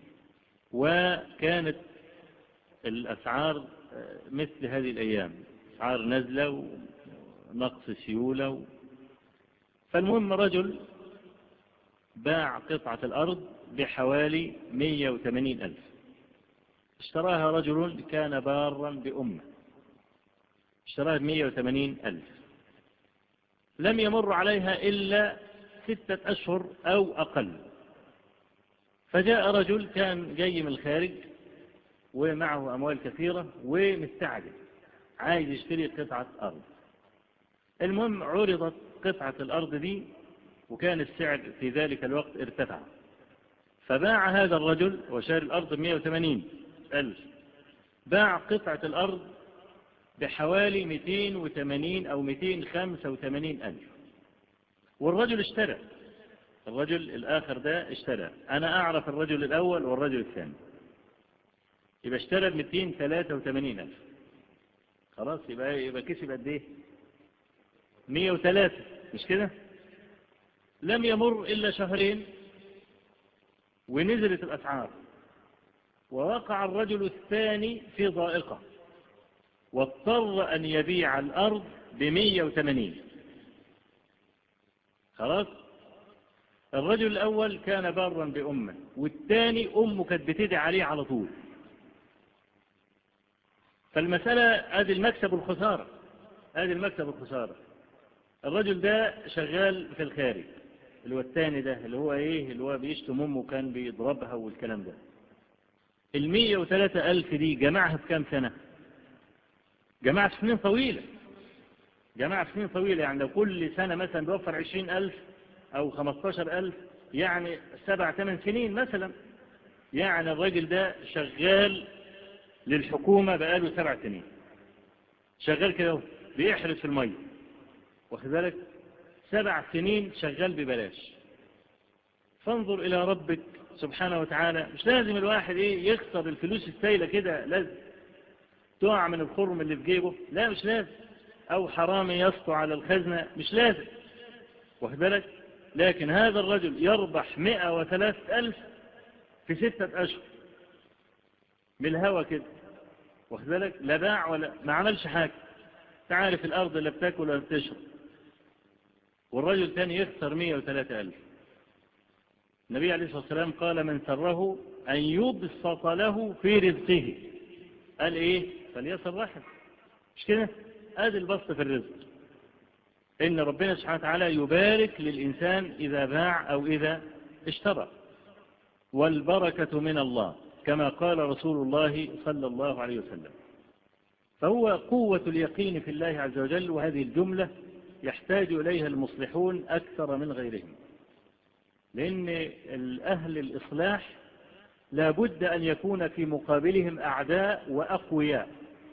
وكانت الأسعار مثل هذه الأيام، أسعار نزلة ونقص سيولة. فالمهم رجل باع قطعة الأرض بحوالي 180,000. اشتراها رجل كان بارا بأمه، اشتراها ب180,000. لم يمر عليها إلا 6 أشهر أو أقل، فجاء رجل كان جاي من الخارج ومعه أموال كثيرة ومستعجل عايز يشتري قطعة أرض. المهم عرضت قطعة الأرض دي، وكان السعر في ذلك الوقت ارتفع، فباع هذا الرجل وشاري الأرض ب180,000، باع قطعة الأرض بحوالي 280 أو 285,000، والرجل اشترى. الرجل الآخر ده اشترى، أنا أعرف الرجل الأول والرجل الثاني، يبقى اشترى ب283,000. خلاص يبقى كسب قد ايه؟ 103، مش كده؟ لم يمر إلا شهرين ونزلت الأسعار، ووقع الرجل الثاني في ضائقة واضطر أن يبيع الأرض ب180. خلاص، الرجل الأول كان بارا بأمه، والثاني أمه كانت بتدعي عليه على طول. فالمسألة ادي المكسب والخسارة، ادي المكسب والخسارة. الرجل ده شغال في الخارج، اللي هو الثاني ده اللي هو ايه، اللي هو بيشتم امه كان بيضربها والكلام ده. 103,000 دي جمعها في كام سنة؟ جمعها في سنين طويلة، جمعها في سنين طويلة. يعني لو كل سنة مثلا بيوفر 20,000 أو 15,000، يعني 7-8 سنين مثلا. يعني الراجل ده شغال للحكومة بقاله 7 سنين، شغال كده بيحرس في المية، واخد بالك، 7 سنين شغال ببلاش. فانظر إلى ربك سبحانه وتعالى. مش لازم الواحد يخسر الفلوس السايلة كده، لازم تقع من الخرم اللي في جيبه، لا مش لازم، أو حرامي يسطو على الخزنة، مش لازم، واخد بالك. لكن هذا الرجل يربح 103,000 في 6 أشهر من الهوى كده، واخد بالك، لا باع ولا ما عملش حاجة. تعرف الأرض لا بتاكل ولا بتشرب، والرجل تاني يخسر 103,000. النبي عليه الصلاة والسلام قال: من سره أن يبسط له في رزقه، قال إيه؟ فليصل رحم، مش كده؟ ادي البسط في الرزق، إن ربنا سبحانه وتعالى يبارك للإنسان إذا باع أو إذا اشترى، والبركة من الله كما قال رسول الله صلى الله عليه وسلم. فهو قوة اليقين في الله عز وجل، وهذه الجملة يحتاج إليها المصلحون أكثر من غيرهم، لأن أهل الإصلاح لا بد أن يكون في مقابلهم أعداء وأقوياء.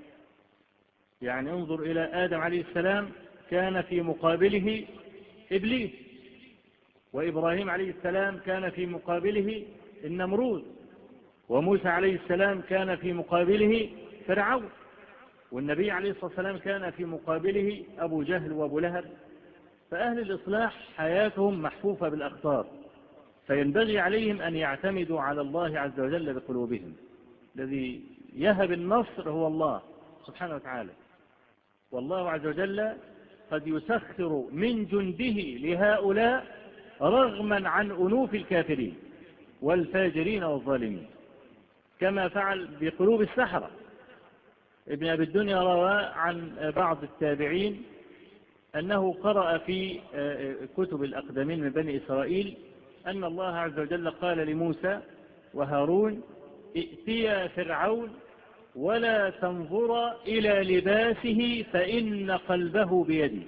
يعني انظر إلى آدم عليه السلام، كان في مقابله إبليس، وإبراهيم عليه السلام كان في مقابله النمرود، وموسى عليه السلام كان في مقابله فرعون، والنبي عليه الصلاة والسلام كان في مقابله أبو جهل وأبو لهب. فأهل الإصلاح حياتهم محفوفة بالأخطار، فينبغي عليهم أن يعتمدوا على الله عز وجل بقلوبهم. الذي يهب النصر هو الله سبحانه وتعالى، والله عز وجل قد يسخر من جنده لهؤلاء رغما عن أنوف الكافرين والفاجرين والظالمين، كما فعل بقلوب السحرة. ابن أبي الدنيا روى عن بعض التابعين أنه قرأ في كتب الأقدمين من بني إسرائيل أن الله عز وجل قال لموسى وهارون: ائتيا فرعون ولا تنظر إلى لباسه فإن قلبه بيدي.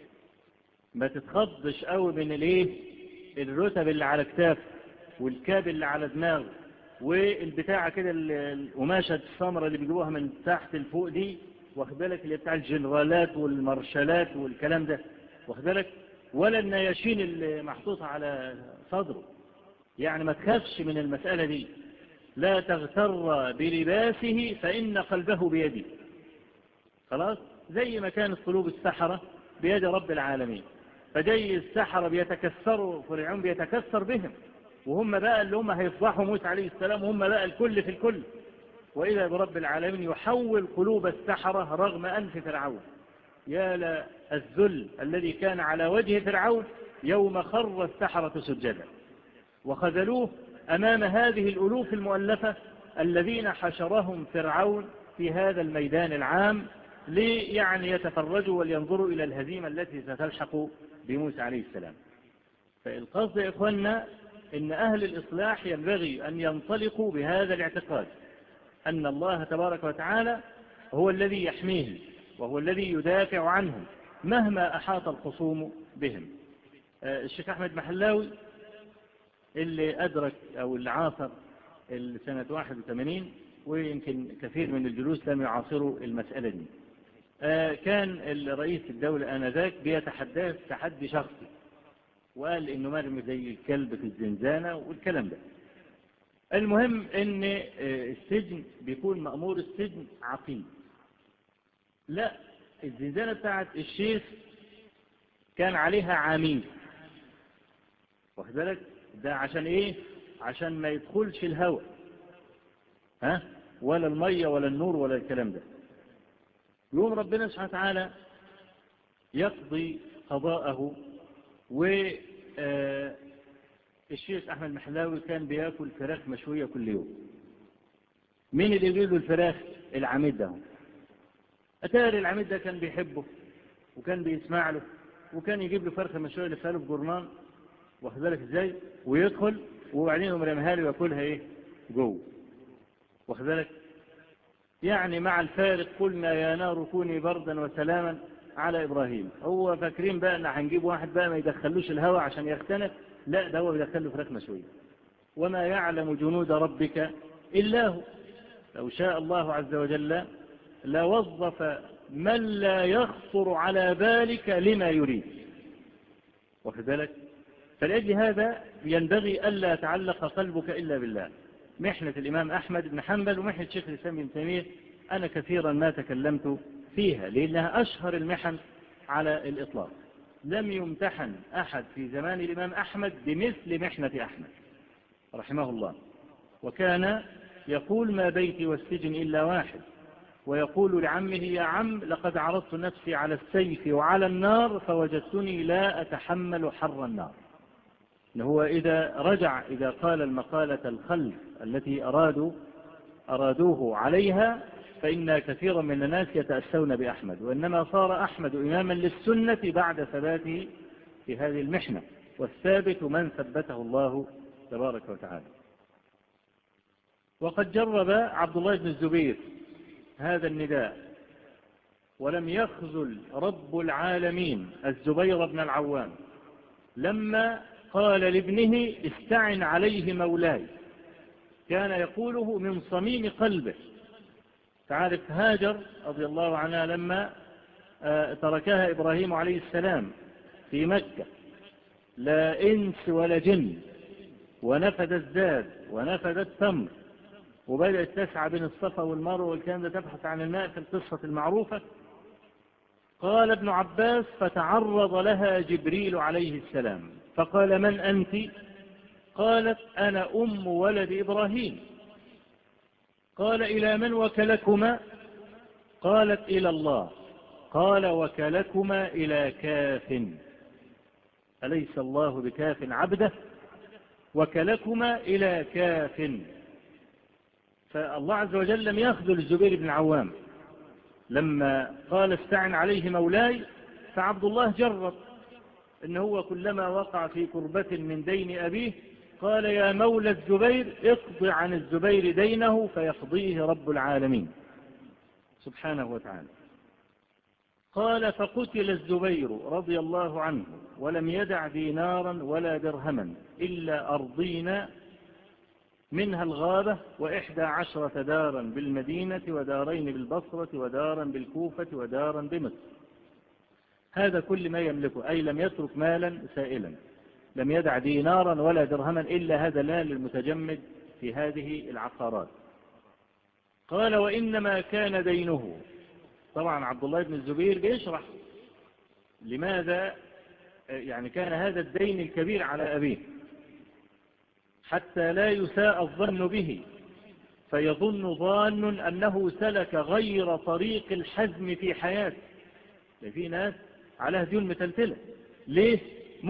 ما تتخضش قوي من الرتب اللي على كتافه والكاب اللي على دماغه والبتاعة كده القماشة السمرة اللي بيجيبوها من تحت الفوق دي، واخد بالك، اللي بتاع الجنرالات والمارشالات والكلام ده، واخد بالك، ولا النياشين اللي محطوطة على صدره. يعني ما تخافش من المسألة دي، لا تغتر بلباسه فإن قلبه بيده. خلاص، زي ما كانت قلوب السحرة بيد رب العالمين. فجاي السحرة بيتكسروا، فرعون بيتكسر بهم، وهم بقى اللي هم هيفضحوا موسى عليه السلام، وهم بقى الكل في الكل. وإذا برب العالمين يحول قلوب السحرة رغم أنف فرعون. يا للذل الذي كان على وجه فرعون يوم خر السحرة سجدا وخذلوه أمام هذه الألوف المؤلفة الذين حشرهم فرعون في هذا الميدان العام يعني يتفرجوا ولينظروا إلى الهزيمة التي ستلحق بموسى عليه السلام. فالقصد يا إخواننا إن أهل الإصلاح ينبغي أن ينطلقوا بهذا الاعتقاد أن الله تبارك وتعالى هو الذي يحميهم وهو الذي يدافع عنهم مهما أحاط الخصوم بهم. الشيخ أحمد محلاوي اللي أدرك أو اللي عاصر سنة 81، ويمكن كثير من الجلوس لم يعاصروا المسألة دي، كان الرئيس الدولة آنذاك بيتحدث تحدي شخصي، وقال إنه مرمي زي الكلب في الزنزانة والكلام ده. المهم إن السجن بيكون مأمور السجن عقيم. لا، الزنزانة بتاعت الشيخ كان عليها عميد، واخد بالك؟ ده عشان إيه؟ عشان ما يدخلش الهواء ولا المية ولا النور ولا الكلام ده. يوم ربنا سبحانه وتعالى يقضي قضاءه، والشيخ أحمد محلاوي كان بيأكل فراخ مشوية كل يوم. مين اللي يجيب له الفراخ؟ العميد ده. أتاري العميد ده كان بيحبه وكان بيسمع له، وكان يجيب له فرخة مشوية اللي في جرنان، واخد بالك ازاي، ويدخل وبعدين يقوم رميها له وياكلها ايه جوه، واخد بالك. يعني مع الفارق قلنا يا نار كوني بردا وسلاما على إبراهيم. هو فاكرين بقى ان هنجيب واحد بقى ما يدخلوش الهواء عشان يختنق، لا، ده هو بيدخله فراخ مشوية. وما يعلم جنود ربك إلا هو. لو شاء الله عز وجل لوظف من لا يخطر على بالك لما يريد، واخد بالك. فلأجل هذا ينبغي ألا يتعلق قلبك إلا بالله. محنة الإمام أحمد بن حنبل ومحنة شيخ الإسلام ابن تيمية أنا كثيرا ما تكلمت فيها، لأنها أشهر المحن على الإطلاق. لم يمتحن أحد في زمان الإمام أحمد بمثل محنة أحمد رحمه الله. وكان يقول ما بيتي والسجن إلا واحد، ويقول لعمه يا عم لقد عرضت نفسي على السيف وعلى النار فوجدتني لا أتحمل حر النار. هو إذا قال المقالة الخلف التي أرادوه عليها، فإن كثيرا من الناس يتأسون بأحمد، وإنما صار أحمد إماما للسنة بعد ثباته في هذه المحنة، والثابت من ثبته الله تبارك وتعالى. وقد جرب عبد الله بن الزبير هذا النداء، ولم يخذل رب العالمين الزبير بن العوام لما قال لابنه استعن عليه مولاي، كان يقوله من صميم قلبه. تعرف هاجر رضي الله عنها لما تركها إبراهيم عليه السلام في مكة، لا إنس ولا جن، ونفد الزاد ونفد التمر، وبدأت تسعى بين الصفا والمروة والكلام ده تبحث عن الماء في القصة المعروفة. قال ابن عباس فتعرض لها جبريل عليه السلام فقال من أنت؟ قالت أنا أم ولد إبراهيم. قال إلى من وكلكما؟ قالت إلى الله. قال وكلكما إلى كاف، أليس الله بكاف عبده؟ وكلكما إلى كاف. فالله عز وجل لم يخذل الزبير بن العوام لما قال استعن عليه مولاي. فعبد الله جرب إن هو كلما وقع في كربة من دين أبيه قال يا مولى الزبير اقض عن الزبير دينه فيقضيه رب العالمين سبحانه وتعالى. قال فقتل الزبير رضي الله عنه ولم يدع دينارا ولا درهما إلا أرضين منها الغابة 11 دارا بالمدينة ودارين بالبصرة ودارا بالكوفة ودارا بمصر. هذا كل ما يملكه، أي لم يترك مالا سائلا، لم يدع دينارا ولا درهما إلا هذا المال المتجمد في هذه العقارات. قال وإنما كان دينه. طبعا عبد الله بن الزبير بيشرح لماذا يعني كان هذا الدين الكبير على أبيه حتى لا يساء الظن به، فيظن ظان أنه سلك غير طريق الحزم في حياته. في ناس عليها ديون متلتلة. ليه؟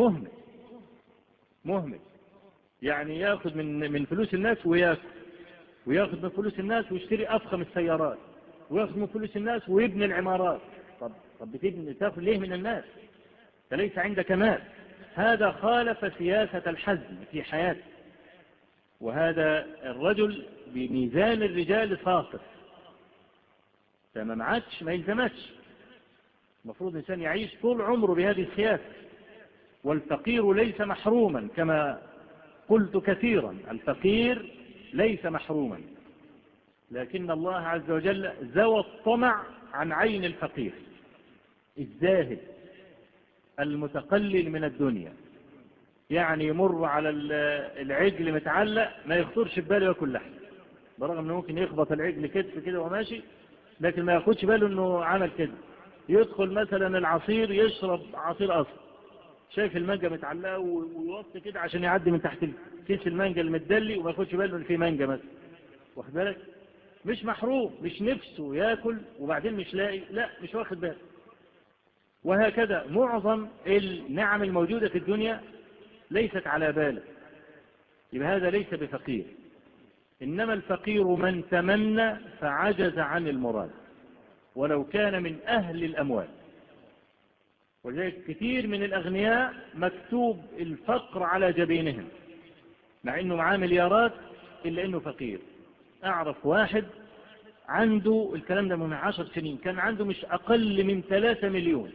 مهمل يعني ياخذ من فلوس الناس وياخذ من فلوس الناس ويشتري أفخم السيارات، وياخذ من فلوس الناس ويبني العمارات. طب تاخذ ليه من الناس؟ فليس عندك مال. هذا خالف سياسة الحزم في حياته، وهذا الرجل بميزان الرجال ساقط، فما معكش ما يلزمكش. المفروض الإنسان يعيش طول عمره بهذه السياسة. والفقير ليس محروما كما قلت كثيرا، الفقير ليس محروما، لكن الله عز وجل زوى الطمع عن عين الفقير الزاهد المتقلل من الدنيا. يعني يمر على العجل متعلق ما يخطرش بباله ياكل لحم، برغم انه ممكن يخبط العجل كتف كده وماشي، لكن ما ياخدش باله انه عمل كده. يدخل مثلا العصير يشرب عصير اصفر، شايف المانجا متعلقه ويوطي كده عشان يعدي من تحت كيس المانجا المدلي وما ياخدش باله ان في مانجا مثلا. واخد بالك؟ مش محروم، مش نفسه ياكل وبعدين مش لاقي، لا مش واخد باله. وهكذا معظم النعم الموجودة في الدنيا ليست على باله، يبقى هذا ليس بفقير. إنما الفقير من تمنى فعجز عن المراد ولو كان من أهل الأموال. ولذلك كثير من الأغنياء مكتوب الفقر على جبينهم مع أنه معاه مليارات إلا أنه فقير. أعرف واحد عنده الكلام ده من 10 سنين كان عنده مش أقل من 3 مليون،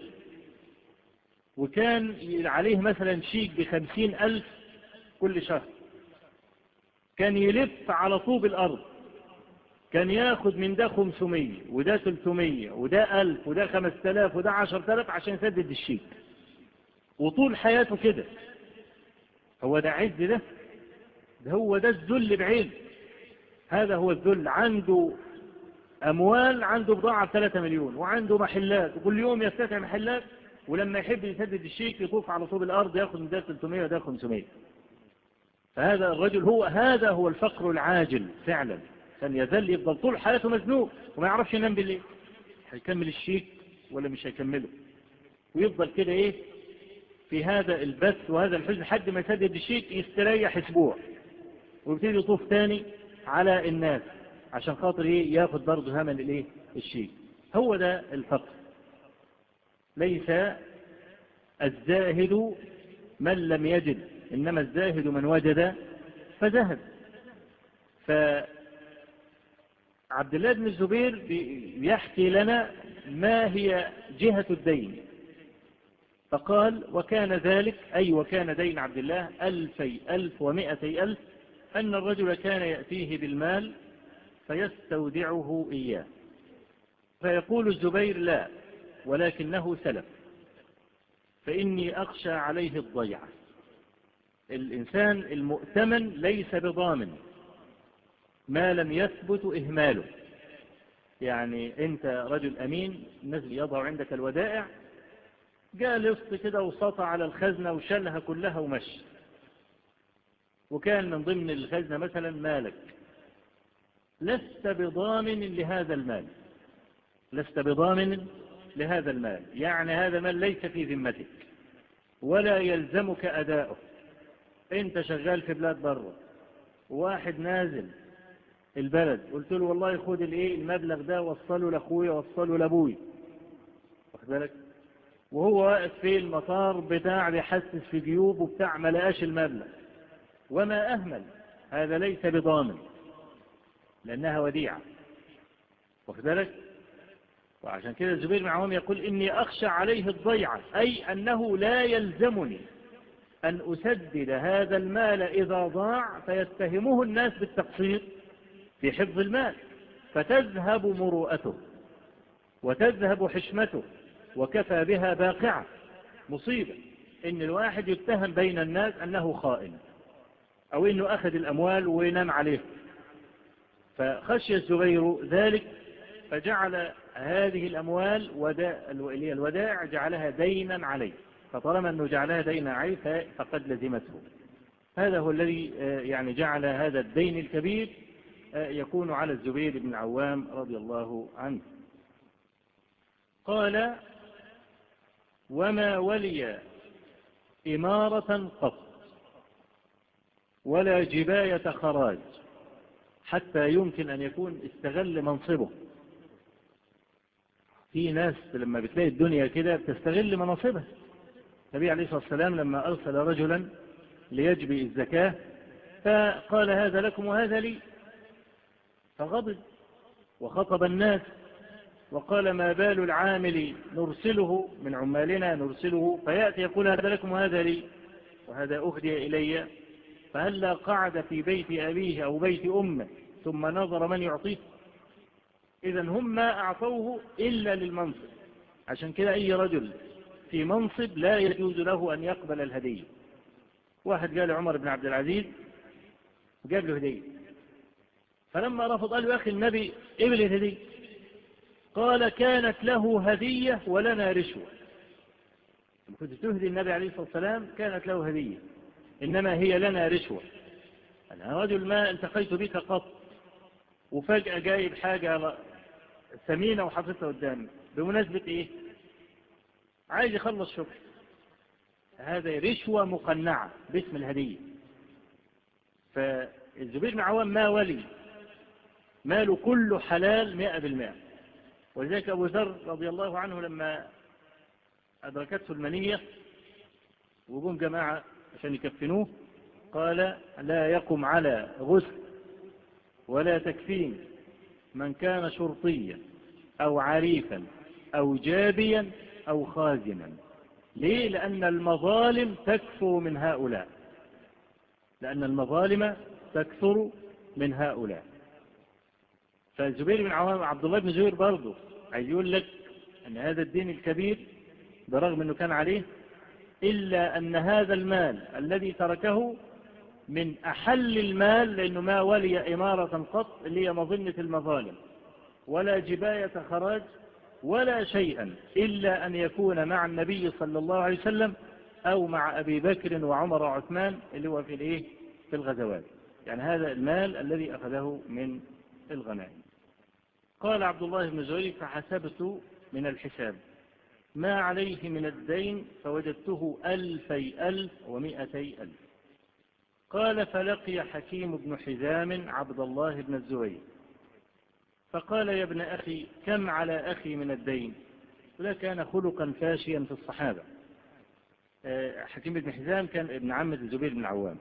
وكان عليه مثلا شيك ب50,000 كل شهر، كان يلف على طوب الأرض، كان ياخد من ده 500 وده 300 وده 1000 وده 5000 وده 10,000 عشان يسدد الشيك، وطول حياته كده. هو ده عز؟ ده هو ده الذل بعين. هذا هو الذل. عنده أموال، عنده بضاعة ب3 مليون وعنده محلات وكل يوم يفتتح محلات، ولما يحب يسدد الشيك يطوف على طوب الأرض ياخد من ده 300 وده 500. فهذا الرجل هذا هو الفقر العاجل فعلا. كان يذل يفضل طول حياته مزنوق وما يعرفش ينام بالليل، هيكمل الشيك ولا مش هيكمله، ويفضل كده ايه في هذا البث وهذا الحزن لحد ما يسدد الشيك، يستريح اسبوع ويبتدي يطوف تاني على الناس عشان خاطر ايه ياخد برضه همن الايه الشيك. هو ده الفقر. ليس الزاهد من لم يجد، انما الزاهد من وجد فزهد. فعبد الله بن الزبير يحكي لنا ما هي جهة الدين، فقال: وكان ذلك أي وكان دين عبد الله 2,100 أن الرجل كان يأتيه بالمال فيستودعه إياه، فيقول الزبير: لا، ولكنه سلف، فإني أخشى عليه الضيعة. الإنسان المؤتمن ليس بضامن ما لم يثبت إهماله. يعني أنت رجل أمين، الناس يضع عندك الودائع، جاء لص كده وسطع على الخزنة وشالها كلها ومشي، وكان من ضمن الخزنة مثلا مالك، لست بضامن لهذا المال، لست بضامن لهذا المال. يعني هذا المال ليس في ذمتك ولا يلزمك أداؤه. أنت شغال في بلاد بره، واحد نازل البلد قلت له: والله خد المبلغ ده وصله لأخويا وصله لأبوي، واخد بالك، وهو واقف في المطار بتاع بيحسس في جيوبه بتاع ما لقاش المبلغ وما أهمل، هذا ليس بضامن لأنها وديعة، واخد بالك. وعشان كده الزبير معهم يقول: إني أخشى عليه الضيعة، أي أنه لا يلزمني أن أسدد هذا المال إذا ضاع فيتهمه الناس بالتقصير في حفظ المال، فتذهب مروءته وتذهب حشمته، وكفى بها باقعة. مصيبة إن الواحد يتهم بين الناس أنه خائن أو إنه أخذ الأموال وينام عليه. فخشي الزبير ذلك فجعل هذه الأموال الودائع جعلها دينا عليه، فطالما أنه جعلها دين عين فقد لزمته. هذا هو الذي يعني جعل هذا الدين الكبير يكون على الزبير بن العوام رضي الله عنه. قال: وما ولي إمارة قط ولا جباية خراج حتى يمكن أن يكون استغل منصبه. في ناس لما بتلاقي الدنيا كده بتستغل مناصبها. النبي عليه الصلاة والسلام لما أرسل رجلا ليجبي الزكاة فقال: هذا لكم وهذا لي، فغضب وخطب الناس وقال: ما بال العامل نرسله من عمالنا نرسله فيأتي يقول: هذا لكم وهذا لي وهذا أهدي إلي، فهلا قعد في بيت أبيه أو بيت أمه ثم نظر من يعطيه؟ إذا هم ما أعطوه إلا للمنصب. عشان كده أي رجل في منصب لا يجوز له أن يقبل الهدية. واحد قال عمر بن عبد العزيز وجاب له هدية، فلما رفض قال له: يا أخي النبي قبل الهدية. قال: كانت له هدية ولنا رشوة. لما كنت تهدي النبي عليه الصلاة والسلام كانت له هدية، إنما هي لنا رشوة. أنا رجل ما التقيت بك قط وفجأة جايب حاجة ثمينة وحطيتها قدامي بمناسبة إيه؟ عايز يخلص شغل. هذا رشوة مقنعة باسم الهدية. فالزبير بن عوام ما ولي، ماله كله حلال 100%. ولذلك أبو ذر رضي الله عنه لما أدركته المنية وقوم جماعة عشان يكفنوه قال: لا يقم على غسل ولا تكفين من كان شرطيا أو عريفا أو جابيا أو خازنا. ليه؟ لأن المظالم تكثر من هؤلاء، لأن المظالم تكثر من هؤلاء. فالزبير بن عوام عبد الله بن زبير برضه عايز يقول لك أن هذا الدين الكبير برغم أنه كان عليه، إلا أن هذا المال الذي تركه من أحل المال، لأنه ما ولي إمارة قط اللي هي مظنة المظالم ولا جباية خراج ولا شيئا إلا أن يكون مع النبي صلى الله عليه وسلم أو مع أبي بكر وعمر وعثمان اللي هو في الغزوات. يعني هذا المال الذي أخذه من الغنائم. قال عبد الله بن زبير: فحسبت من الحساب ما عليه من الدين فوجدته 2,000 و200,000. قال: فلقي حكيم بن حزام عبد الله بن الزبير فقال: يا ابن أخي كم على أخي من الدين؟ ولا كان خلقا فاشيا في الصحابة. حكيم بن حزام كان ابن عمة الزبير بن العوام.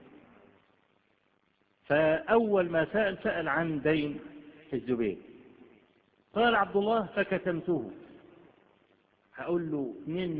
فأول ما سأل عن دين الزبير. قال عبد الله: فكتمته. هقول له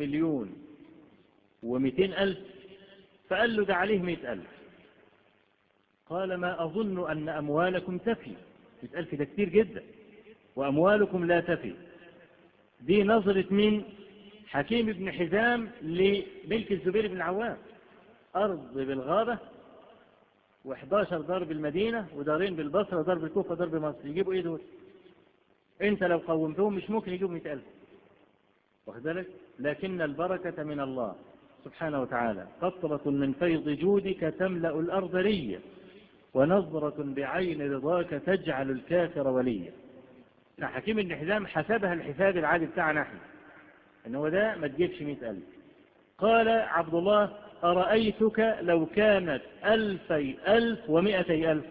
2,200,000. فقال له: ده عليه 100,000. قال: ما أظن أن أموالكم تفي. 100,000 ده كتير جدا، وأموالكم لا تفي. دي نظرة من حكيم بن حزام لملك الزبير بن العوام. أرض بالغابة و11 دار بالمدينة ودارين بالبصرة ودار بالكوفة ودار بمصر، يجيبوا إيه دول؟ أنت لو قومتهم مش ممكن يجيبوا 100,000. واخد بالك؟ لكن البركة من الله سبحانه وتعالى. قطرة من فيض جودك تملأ الأرض ريا، ونظرة بعين رضاك تجعل الكافر وليا. حكيم بن حزام حسبها الحساب العادي بتاعنا احنا، ان هو ده ما تجيبش 100,000. قال عبد الله: أرأيتك لو كانت 2,000 و200,000؟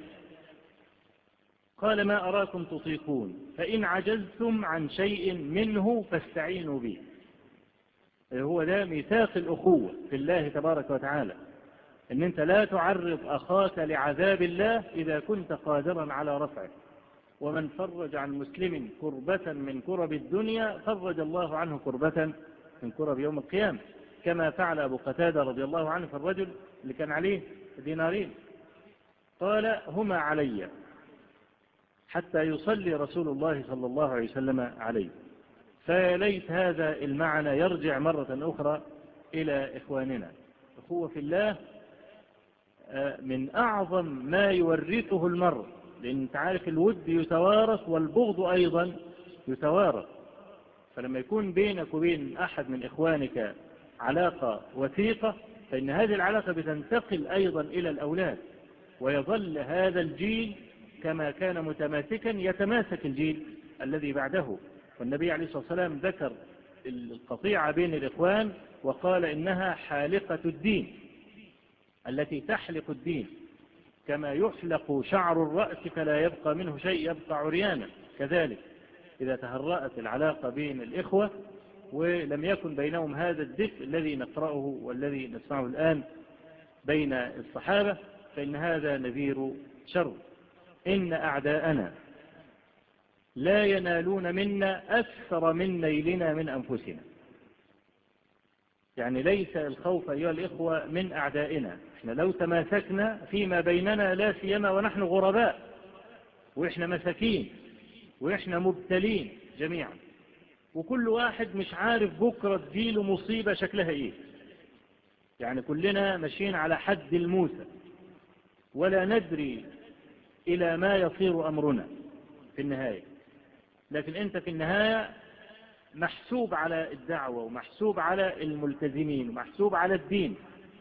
قال: ما أراكم تطيقون، فإن عجزتم عن شيء منه فاستعينوا به. هو ده ميثاق الأخوة في الله تبارك وتعالى، ان انت لا تعرض أخاك لعذاب الله إذا كنت قادرا على رفعه. ومن فرج عن مسلم كربة من كرب الدنيا فرج الله عنه كربة من كرب يوم القيامة، كما فعل أبو قتادة رضي الله عنه في الرجل اللي كان عليه دينارين. قال: هما علي حتى يصلي رسول الله صلى الله عليه وسلم عليه. فليت هذا المعنى يرجع مرة أخرى إلى إخواننا. أخوة في الله من أعظم ما يورثه المرء، لأن أنت عارف الود يتوارث والبغض أيضا يتوارث. فلما يكون بينك وبين أحد من إخوانك علاقة وثيقة، فإن هذه العلاقة بتنتقل أيضا إلى الأولاد، ويظل هذا الجيل كما كان متماسكا يتماسك الجيل الذي بعده. والنبي عليه الصلاة والسلام ذكر القطيعة بين الإخوان وقال إنها حالقة الدين، التي تحلق الدين، كما يحلق شعر الرأس فلا يبقى منه شيء، يبقى عريانا. كذلك إذا تهرأت العلاقة بين الإخوة ولم يكن بينهم هذا الدفء الذي نقرأه والذي نسمعه الآن بين الصحابة، فإن هذا نذير شر. إن أعداءنا لا ينالون منا أكثر من نيلنا من أنفسنا. يعني ليس الخوف أيها الإخوة من أعدائنا، إحنا لو تماسكنا فيما بيننا لا سيما ونحن غرباء وإحنا مساكين وإحنا مبتلين جميعا، وكل واحد مش عارف بكرة تجيله مصيبة شكلها إيه، يعني كلنا ماشيين على حد الموسى ولا ندري إلى ما يصير أمرنا في النهاية. لكن أنت في النهاية محسوب على الدعوة ومحسوب على الملتزمين ومحسوب على الدين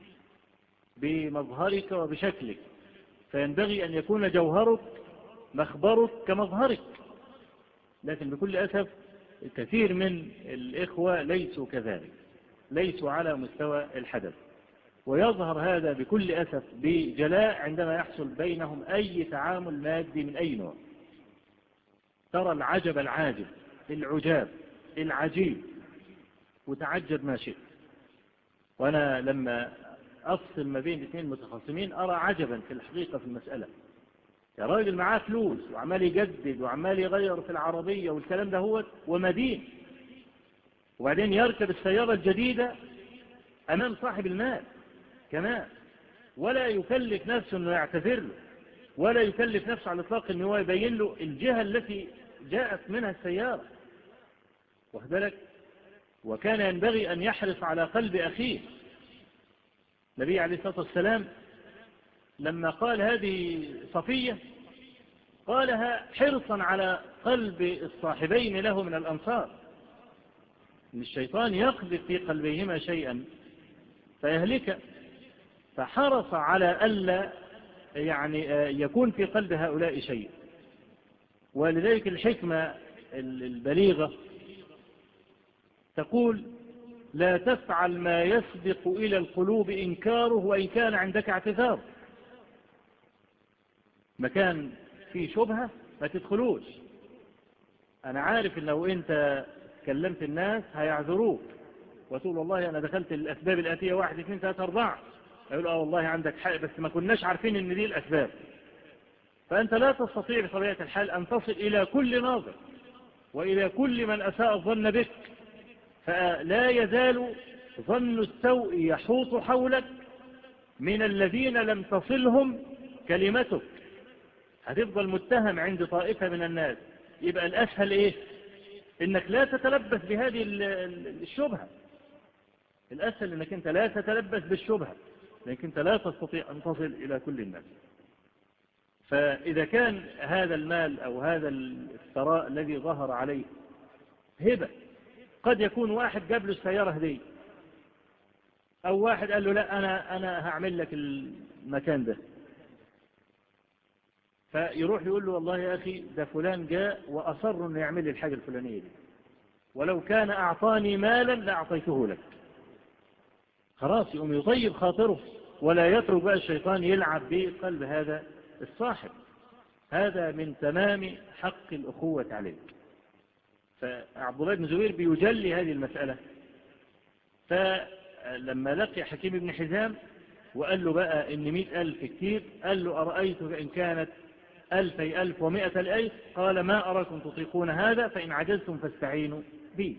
بمظهرك وبشكلك، فينبغي أن يكون جوهرك مخبرك كمظهرك. لكن بكل أسف كثير من الإخوة ليسوا كذلك، ليسوا على مستوى الحدث، ويظهر هذا بكل أسف بجلاء عندما يحصل بينهم أي تعامل مادي من أي نوع. ترى العجب العاجب، العجاب العجيب، وتعجب ما شئت. وأنا لما أفصل ما بين اثنين متخاصمين أرى عجبا في الحقيقة في المسألة. يا راجل معاه فلوس وعمال يجدد وعمال يغير في العربية والكلام ده هو ومدين، وبعدين يركب السيارة الجديدة أمام صاحب المال كمان، ولا يكلف نفسه أنه يعتذر له، ولا يكلف نفسه على الإطلاق أنه يبين له الجهة التي جاءت منها السيارة، واخد بالك؟ وكان ينبغي أن يحرص على قلب أخيه. النبي عليه الصلاة والسلام لما قال هذه صفية قالها حرصا على قلب الصاحبين له من الأنصار، إن الشيطان يقذف في قلبيهما شيئا فيهلك، فحرص على ألا يعني يكون في قلب هؤلاء شيء. ولذلك الحكمة البليغة تقول لا تفعل ما يسبق إلى القلوب إنكاره وإن كان عندك اعتذار. مكان فيه شبهة ما تدخلوش. أنا عارف إن لو أنت كلمت الناس هيعذروك وتقول والله أنا دخلت الأسباب الآتية 1 2 3 4، يقول والله عندك حق بس ما كناش عارفين إن دي الأسباب. فأنت لا تستطيع بطبيعة الحال أن تصل إلى كل ناظر وإلى كل من أساء الظن بك، فلا يزال ظن السوء يحوط حولك من الذين لم تصلهم كلمتك، هتفضل متهم عند طائفة من الناس. يبقى الأسهل إيه؟ إنك لا تتلبس بهذه الشبهة. الأسهل إنك أنت لا تتلبس بالشبهة، لأنك أنت لا تستطيع أن تصل إلى كل الناس. فإذا كان هذا المال أو هذا الثراء الذي ظهر عليه هبة، قد يكون واحد جاب له السيارة هدية، أو واحد قال له لا أنا هعمل لك المكان ده، فيروح يقول له والله يا أخي ده فلان جاء وأصر أنه يعمل لي الحاجة الفلانية دي، ولو كان أعطاني مالا لأعطيته لك. خلاص يقوم يطيب خاطره ولا يترك بقى الشيطان يلعب بقلب هذا الصاحب. هذا من تمام حق الأخوة عليك. فعبد الله بن زبير بيجلي هذه المسألة. فلما لقي حكيم بن حزام وقال له بقى إن 100,000 كتير، قال له أرأيت إن كانت 2,000 و100,000، قال ما أراكم تطيقون هذا، فإن عجزتم فاستعينوا بي.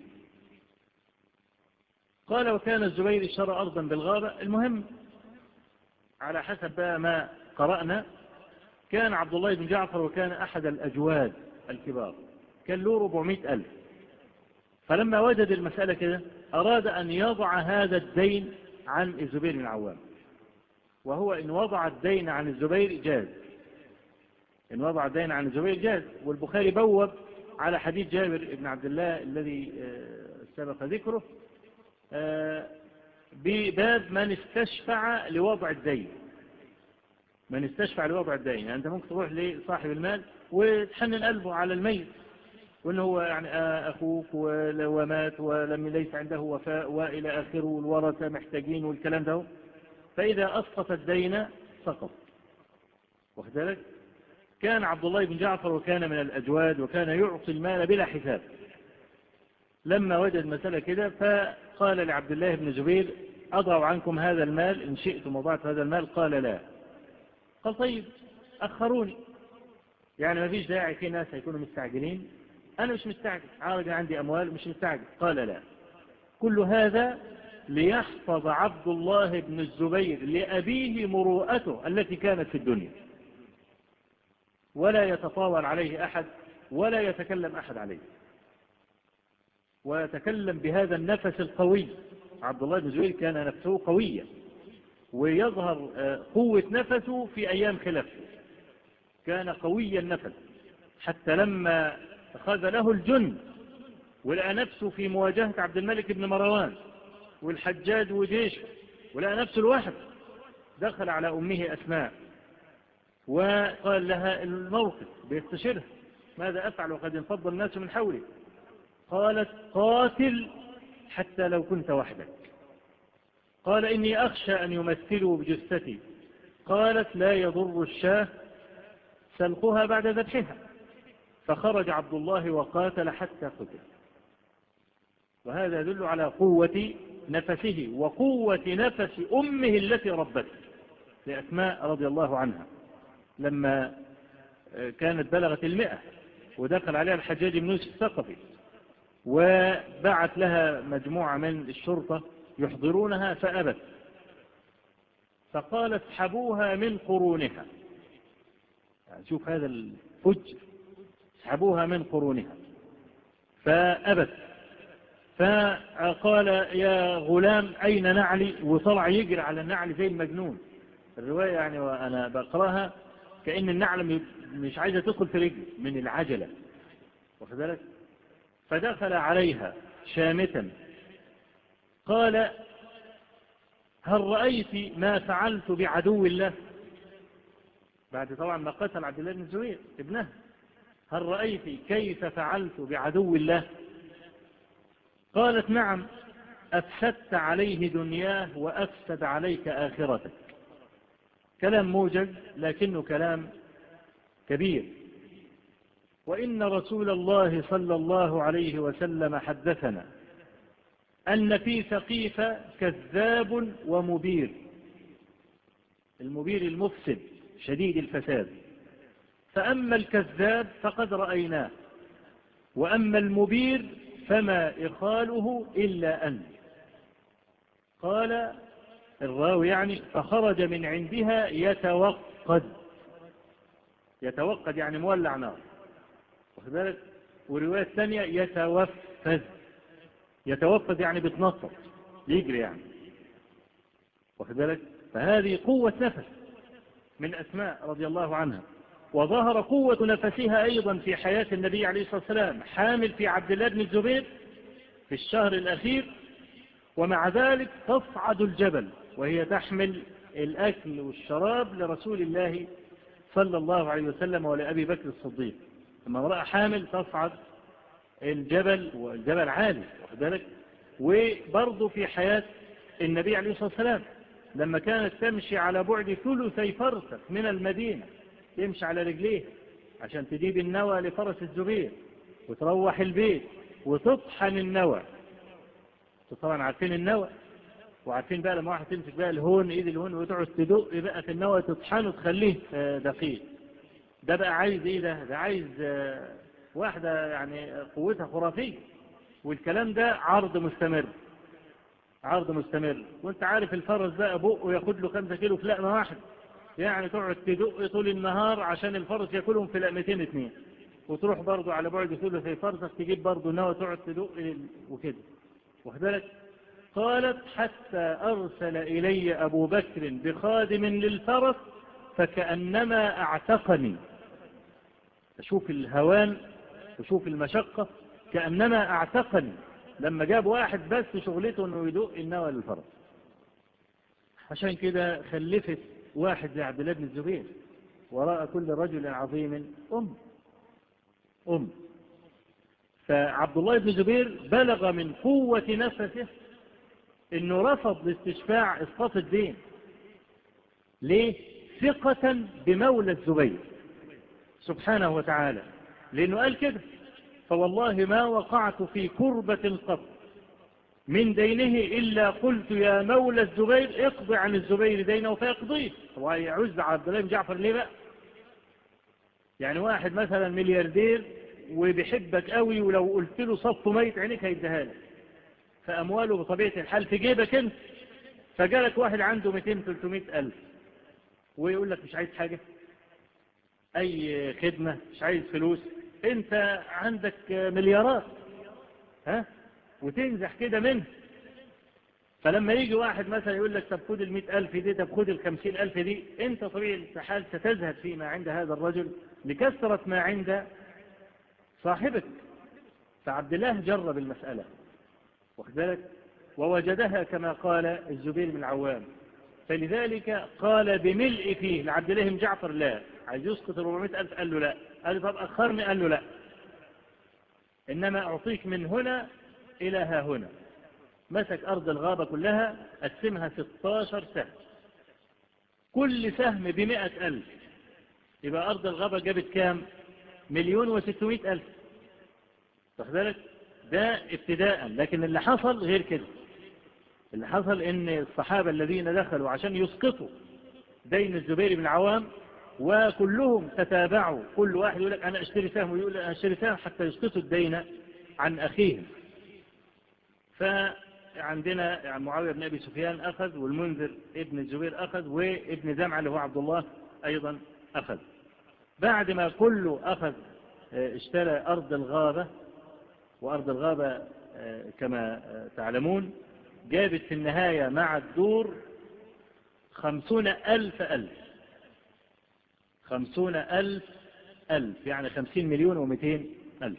قال وكان الزبير اشترى أرضا بالغابة. المهم على حسب بقى ما قرأنا كان عبد الله بن جعفر وكان أحد الأجواد الكبار، كان له 400,000. فلما وجد المسألة كده أراد أن يضع هذا الدين عن الزبير بن العوام، وهو إن وضع الدين عن الزبير جاز، إن وضع الدين عن الزبير جاز. والبخاري بوب على حديث جابر بن عبد الله الذي سبق ذكره بباب من استشفع لوضع الدين. من استشفع لوضع الدين، يعني أنت ممكن تروح لصاحب المال وتحنن قلبه على الميت، وإنه هو يعني أخوك ومات ولم ليس عنده وفاء وإلى آخره، والورثة محتاجين والكلام ده، فإذا أسقط الدين سقط. واخد بالك؟ كان عبد الله بن جعفر وكان من الأجواد وكان يعطي المال بلا حساب. لما وجد مسألة كده فقال لعبد الله بن زبير أضع عنكم هذا المال إن شئتم وضعت هذا المال. قال لا. قال طيب أخروني، يعني ما فيش داعي، في ناس هيكونوا مستعجلين، أنا مش مستعجل، عارض عندي أموال مش مستعجل. قال لا. كل هذا ليحفظ عبد الله بن الزبير لأبيه مروءته التي كانت في الدنيا، ولا يتطاول عليه أحد ولا يتكلم أحد عليه، ويتكلم بهذا النفس القوي. عبد الله بن الزبير كان نفسه قوية، ويظهر قوة نفسه في أيام خلافته، كان قوي النفس، حتى لما أخذ له الجند ولقى نفسه في مواجهة عبد الملك بن مروان والحجاج وجيشه، ولقى نفسه الواحد، دخل على أمه أسماء وقال لها الموقف بيستشيرها، ماذا أفعل وقد انفض الناس من حولي؟ قالت قاتل حتى لو كنت وحدك. قال إني أخشى أن يمثلوا بجثتي. قالت لا يضر الشاه سلقها بعد ذبحها. فخرج عبد الله وقاتل حتى قتل. وهذا يدل على قوة نفسه وقوة نفس أمه التي ربته لأسماء رضي الله عنها، لما كانت بلغت 100 ودخل عليها الحجاج بن يوسف الثقفي وبعت لها مجموعة من الشرطة يحضرونها فأبت، فقالت اسحبوها من قرونها. يعني شوف هذا الفجر، اسحبوها من قرونها. فأبت، فقال يا غلام أين نعلي؟ وطلع يجري على النعل زي المجنون. الرواية يعني وأنا بقراها كأن النعل مش عايزة تدخل في رجل من العجلة، واخد بالك؟ فدخل عليها شامتا قال هل رأيت ما فعلت بعدو الله؟ بعد طبعا ما قتل عبد الله بن الزبير ابنه، هل رأيت كيف فعلت بعدو الله؟ قالت نعم، أفسدت عليه دنياه وأفسد عليك آخرتك. كلام موجز لكنه كلام كبير. وإن رسول الله صلى الله عليه وسلم حدثنا أن في ثقيف كذاب ومبير. المبير المفسد شديد الفساد، فأما الكذاب فقد رأيناه، وأما المبير فما إخاله إلا أن. قال الراوي يعني فخرج من عندها يتوقد. يتوقد يعني مولع نار، واخد بالك؟ ورواية ثانية يتوفز. يتوفز يعني بتنطط يجري يعني، واخد بالك؟ فهذه قوة نفس من أسماء رضي الله عنها. وظهر قوة نفسها أيضا في حياة النبي عليه الصلاة والسلام، حامل في عبد الله بن الزبير في الشهر الأخير، ومع ذلك تصعد الجبل وهي تحمل الأكل والشراب لرسول الله صلى الله عليه وسلم ولأبي بكر الصديق. لما امرأة حامل تصعد الجبل، والجبل عالي، واخد بالك؟ وبرضه في حياة النبي عليه الصلاة والسلام لما كانت تمشي على بعد ثلثي فرسخ من المدينة، تمشي على رجليه عشان تجيب النوى لفرس الزبير وتروح البيت وتطحن النوى. طبعا عارفين النوى، وعارفين بقى لما واحد تمسك بقى الهون، ايد الهون، وتقعد تدق بقى في النوى تطحنه تخليه دقيق. ده بقى عايز ايه؟ ده عايز واحدة يعني قوتها خرافية. والكلام ده عرض مستمر، عرض مستمر. وانت عارف الفرس بقى بقه ياخد له 5 كيلو في لقمة واحد، يعني تقعد تدق طول النهار عشان الفرس ياكلهم في لقمتين 2، وتروح برضو على بعد ثلثي فرسخ تجيب برضو نوى تقعد تدق وكده، واخد بالك؟ قالت حتى أرسل إلي أبو بكر بخادم للفرس فكأنما اعتقني. شوف الهوان وشوف المشقة، كأنما اعتقني. لما جاب واحد بس شغلته انه يدق النوى للفرس، عشان كده خلفت واحد زي عبد الله بن الزبير، وراء كل رجل عظيم أم. فعبد الله بن الزبير بلغ من قوة نفسه انه رفض لاستشفاع اسقاط الدين. ليه؟ ثقة بمولى الزبير سبحانه وتعالى، لانه قال كده: فوالله ما وقعت في كربة قط من دينه إلا قلت يا مولى الزبير اقضي عن الزبير دينه فيقضيه. ويعز عبد الله بن جعفر ليه بقى؟ يعني واحد مثلا ملياردير وبيحبك قوي، ولو قلت له صف ميت عينيك هيديها لك، فأمواله بطبيعة الحال في جيبك انت. فجالك واحد عنده 200-300 ألف ويقول لك مش عايز حاجة، أي خدمة، مش عايز فلوس، انت عندك مليارات، ها، وتنزح كده منه. فلما يجي واحد مثلا يقول لك طب خد 100,000 دي، طب خد 50,000 دي، انت طبيعي الحال ستزهد فيما عند هذا الرجل لكثرة ما عند صاحبك. فعبد الله جرب المسألة واخد بالك، ووجدها كما قال الزبير بن العوام، فلذلك قال بملء فيه لعبد الله بن جعفر: لا، عايز يسقط 400,000، قال له لا. قال له طب أخرني، قال له لا، إنما أعطيك من هنا إلى ها هنا. مسك أرض الغابة كلها، قسمها 16 سهم، كل سهم ب100,000، يبقى أرض الغابة جابت كام؟ 1,600,000. واخد بالك؟ ده ابتداء. لكن اللي حصل غير كده. اللي حصل ان الصحابة الذين دخلوا عشان يسقطوا دين الزبير بن العوام، وكلهم تتابعوا، كل واحد يقول لك أنا أشتري سهم، ويقول أنا أشتري سهم، حتى يسقطوا الدين عن أخيهم. فعندنا معاوية بن أبي سفيان أخذ، والمنذر ابن الزبير أخذ، وابن زمعة اللي هو عبد الله أيضا أخذ. بعد ما كله أخذ اشترى أرض الغابة، وأرض الغابة كما تعلمون جابت في النهاية مع الدور 50,000 50,000 يعني 50,200,000.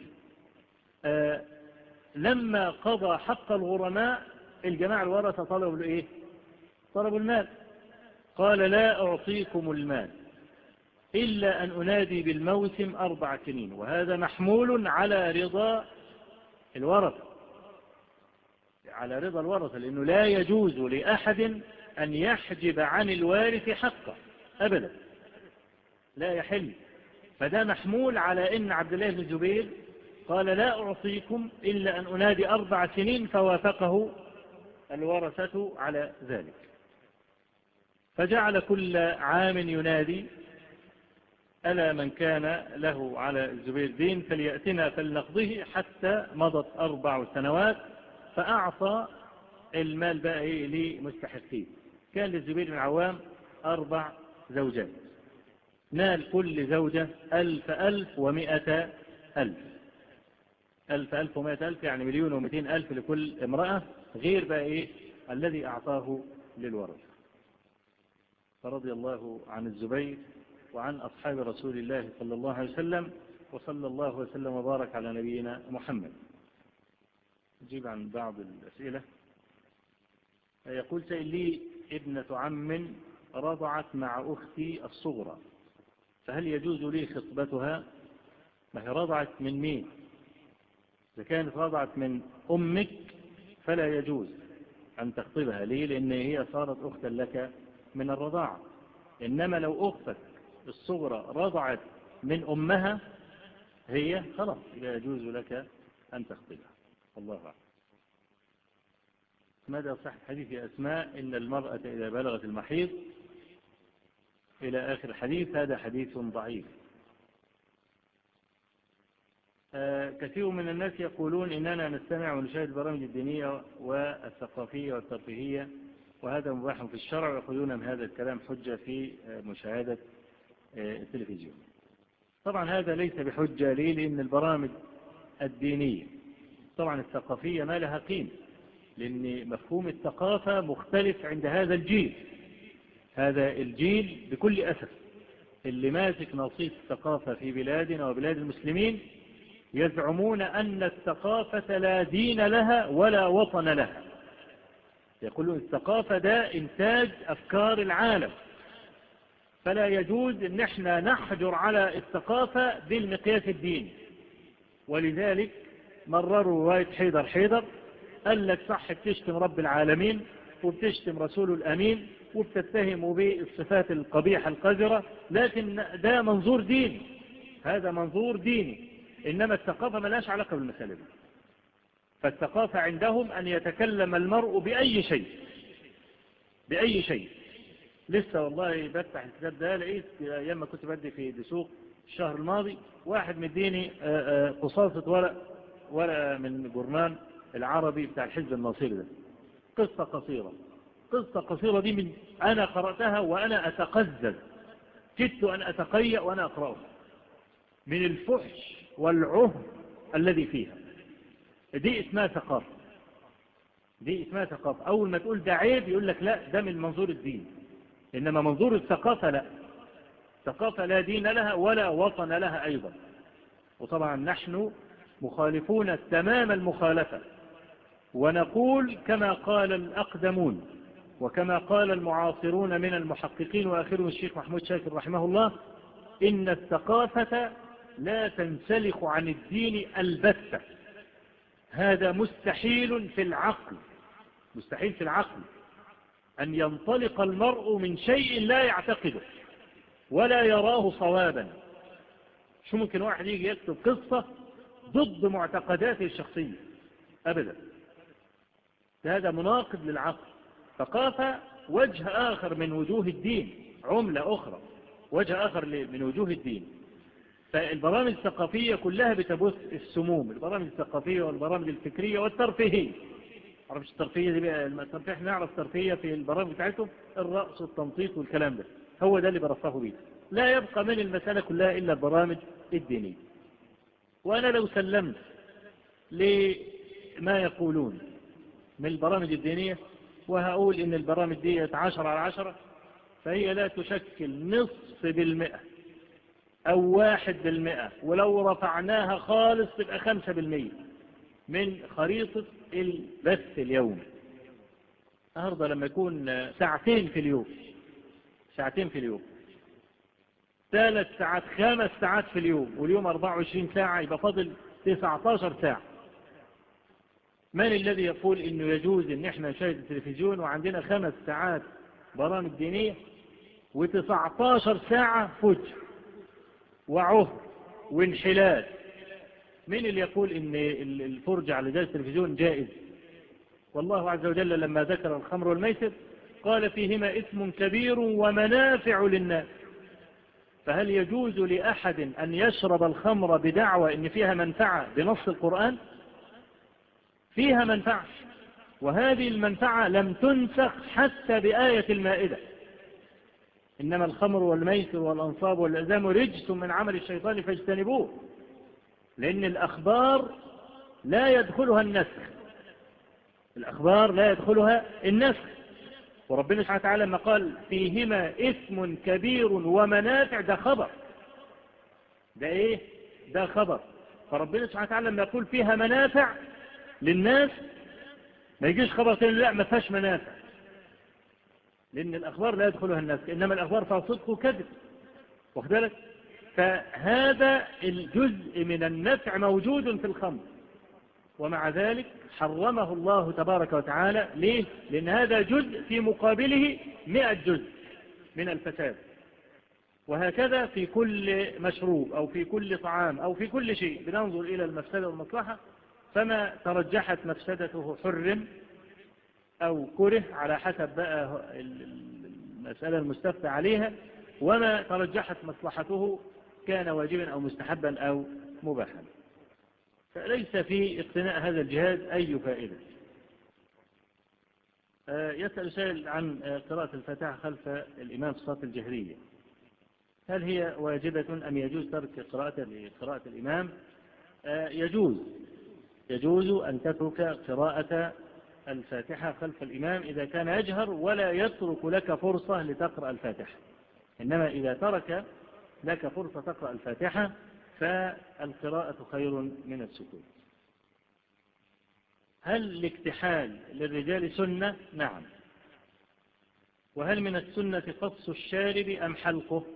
لما قضى حق الغرماء، الجماعة الورثة طلبوا الايه؟ طلبوا المال. قال: لا أعطيكم المال إلا أن أنادي بالموسم 4 سنين، وهذا محمول على رضا الورثة، على رضا الورثة، لأنه لا يجوز لأحد أن يحجب عن الوارث حقه أبدا، لا يحل. فده محمول على أن عبد الله بن الزبير قال: لا أعطيكم إلا أن أنادي 4 سنين، فوافقه الورثة على ذلك. فجعل كل عام ينادي: ألا من كان له على الزبير دين فليأتنا فلنقضه، حتى مضت 4 سنوات، فأعطى المال بقى لمستحقيه. كان للزبير بن العوام 4 زوجات، نال كل زوجة 1,100,000. 1,100,000 يعني 1,200,000 لكل امرأة، غير بقى الذي أعطاه للورثة. فرضي الله عن الزبير وعن أصحاب رسول الله صلى الله عليه وسلم، وصلى الله وسلم وبارك على نبينا محمد. نجيب عن بعض الأسئلة. يقول سائل لي: ابنة عم رضعت مع أختي الصغرى، فهل يجوز لي خطبتها؟ ما هي رضعت من مين؟ إذا كانت رضعت من أمك فلا يجوز أن تخطبها. ليه؟ لأن هي صارت أختا لك من الرضاعة. إنما لو أختك الصغرى رضعت من أمها، هي خلاص لا يجوز لك أن تخطبها. الله أعلم. ماذا صح حديث أسماء إن المرأة إذا بلغت المحيض إلى آخر الحديث؟ هذا حديث ضعيف. كثير من الناس يقولون إننا نستمع ونشاهد البرامج الدينية والثقافية والترفيهية، وهذا مباح في الشرع، ويأخذون من هذا الكلام حجة في مشاهدة التلفزيون. طبعا هذا ليس بحجة. ليه؟ لأن البرامج الدينية طبعا الثقافية ما لها قيمة، لأن مفهوم الثقافة مختلف عند هذا الجيل. هذا الجيل بكل أسف اللي ماسك نصيب الثقافة في بلادنا وبلاد المسلمين يزعمون أن الثقافة لا دين لها ولا وطن لها. يقولون الثقافة ده إنتاج أفكار العالم، فلا يجوز إن احنا نحجر على الثقافة بالمقياس الديني. ولذلك مرروا رواية حيدر قال لك صح بتشتم رب العالمين وبتشتم رسوله الأمين وبتتهموا بالصفات القبيحة القذرة، لكن ده منظور ديني، هذا منظور ديني، إنما الثقافة ملاش علاقة بالمسألة دي. فالثقافة عندهم أن يتكلم المرء بأي شيء. لسه والله بفتح الكتاب ده لقيت أيام ما كنت بدي في دسوق الشهر الماضي واحد مديني قصاصة ورقة من جورنال العربي بتاع الحزب الناصري ده، قصة قصيرة دي من أنا قرأتها وأنا أتقزز، كدت أن أتقيأ وأنا أقرأها من الفحش والعهر الذي فيها. دي اسمها ثقافة. أول ما تقول ده عيب يقول لك لا ده من منظور الدين، إنما منظور الثقافة لا، ثقافة لا دين لها ولا وطن لها أيضا. وطبعا نحن مخالفون تمام المخالفة، ونقول كما قال الأقدمون وكما قال المعاصرون من المحققين وآخرهم الشيخ محمود شاكر رحمه الله، إن الثقافة لا تنسلخ عن الدين البتة. هذا مستحيل في العقل أن ينطلق المرء من شيء لا يعتقده ولا يراه صوابا. شو ممكن واحد يجي يكتب قصة ضد معتقداته الشخصية؟ أبدا، هذا مناقض للعقل. ثقافة وجه آخر من وجوه الدين، عملة أخرى، وجه آخر من وجوه الدين. فالبرامج الثقافية كلها بتبث السموم، البرامج الثقافية والبرامج الفكرية والترفيهية. عرفش الترفيهية دي بقى؟ الترفيه احنا نعرف ترفيهية في البرامج بتاعتهم الرقص والتنطيط والكلام ده، هو ده اللي برفهوا بيه. لا يبقى من المسألة كلها إلا البرامج الدينية. وأنا لو سلمت لما يقولون من البرامج الدينية وهقول إن البرامج دي 10/10، فهي لا تشكل 0.5% أو 1%، ولو رفعناها خالص تبقى 5% من خريطة البث اليومي. النهارده لما يكون ساعتين في اليوم 3 ساعات 5 ساعات في اليوم، واليوم 24 ساعة، يبقى فاضل 19 ساعة. من الذي يقول إنه يجوز إن احنا نشاهد التلفزيون وعندنا 5 ساعات برامج دينية و19 ساعة فجر وعهر وانحلال؟ من اللي يقول إن الفرجة على جهاز التلفزيون جائز؟ والله عز وجل لما ذكر الخمر والميسر قال فيهما إثم كبير ومنافع للناس. فهل يجوز لأحد أن يشرب الخمر بدعوى إن فيها منفعة بنص القرآن؟ فيها منفعة، وهذه المنفعة لم تنسخ حتى بآية المائدة: إنما الخمر والميسر والأنصاب والأزلام رجس من عمل الشيطان فاجتنبوه. لأن الأخبار لا يدخلها النسخ، وربنا سبحانه وتعالى لما قال فيهما إثم كبير ومنافع، ده خبر، ده إيه؟ ده خبر. فربنا سبحانه وتعالى لما يقول فيها منافع للناس ما يجيش خبر تاني لا ما فيهاش منافع، لأن الأخبار لا يدخلها الناس، إنما الأخبار فيها صدق وكذب، واخد بالك؟ فهذا الجزء من النفع موجود في الخمر، ومع ذلك حرمه الله تبارك وتعالى. ليه؟ لأن هذا جزء في مقابله 100 جزء من الفساد. وهكذا في كل مشروب أو في كل طعام أو في كل شيء بننظر إلى المفسدة والمصلحة، فما ترجحت مفسدته حرم أو كره على حسب بقى المسألة المستفتى عليها، وما ترجحت مصلحته كان واجبا أو مستحبا أو مباحا. فليس في اقتناء هذا الجهاز أي فائدة. يسأل سائل عن قراءة الفاتحة خلف الإمام في الصلاة الجهرية، هل هي واجبة أم يجوز ترك قراءة الإمام؟ يجوز أن تترك قراءة الفاتحة خلف الإمام إذا كان يجهر ولا يترك لك فرصة لتقرأ الفاتحة. إنما إذا ترك لك فرصة تقرأ الفاتحة فالقراءة خير من السكوت. هل الاكتحال للرجال سنة؟ نعم. وهل من السنة قص الشارب أم حلقه؟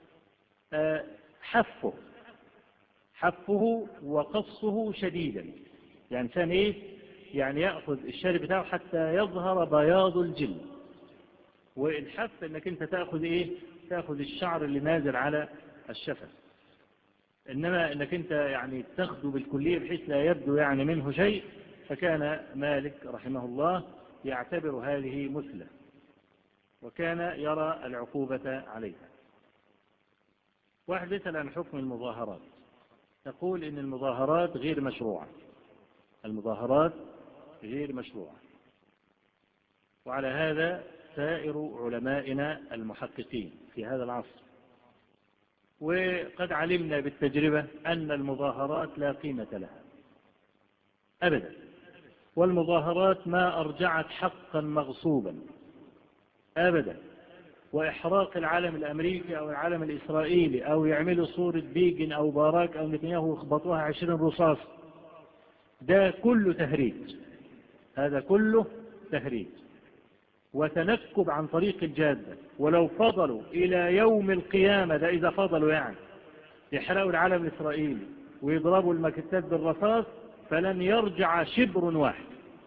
حفه وقصه شديدا. يعني إنسان إيه؟ يعني يأخذ الشارب بتاعه حتى يظهر بياض الجلد. والحف إنك أنت تأخذ إيه؟ تأخذ الشعر اللي نازل على الشفة. إنما إنك أنت يعني تاخده بالكلية بحيث لا يبدو يعني منه شيء، فكان مالك رحمه الله يعتبر هذه مثلة، وكان يرى العقوبة عليها. واحد يسأل عن حكم المظاهرات، تقول إن المظاهرات غير مشروعة. المظاهرات غير مشروعة، وعلى هذا سائر علمائنا المحققين في هذا العصر. وقد علمنا بالتجربة أن المظاهرات لا قيمة لها أبدا، والمظاهرات ما أرجعت حقا مغصوبا أبدا. وإحراق العالم الأمريكي أو العالم الإسرائيلي أو يعملوا صورة بيجن أو باراك أو نتنياهو ويخبطوها 20 رصاص، ده كله تهريج. هذا كله تهريج وتنكب عن طريق الجادة. ولو فضلوا إلى يوم القيامة، ده إذا فضلوا يعني يحرقوا العالم الإسرائيلي ويضربوا الماكتات بالرصاص، فلن يرجع شبر واحد.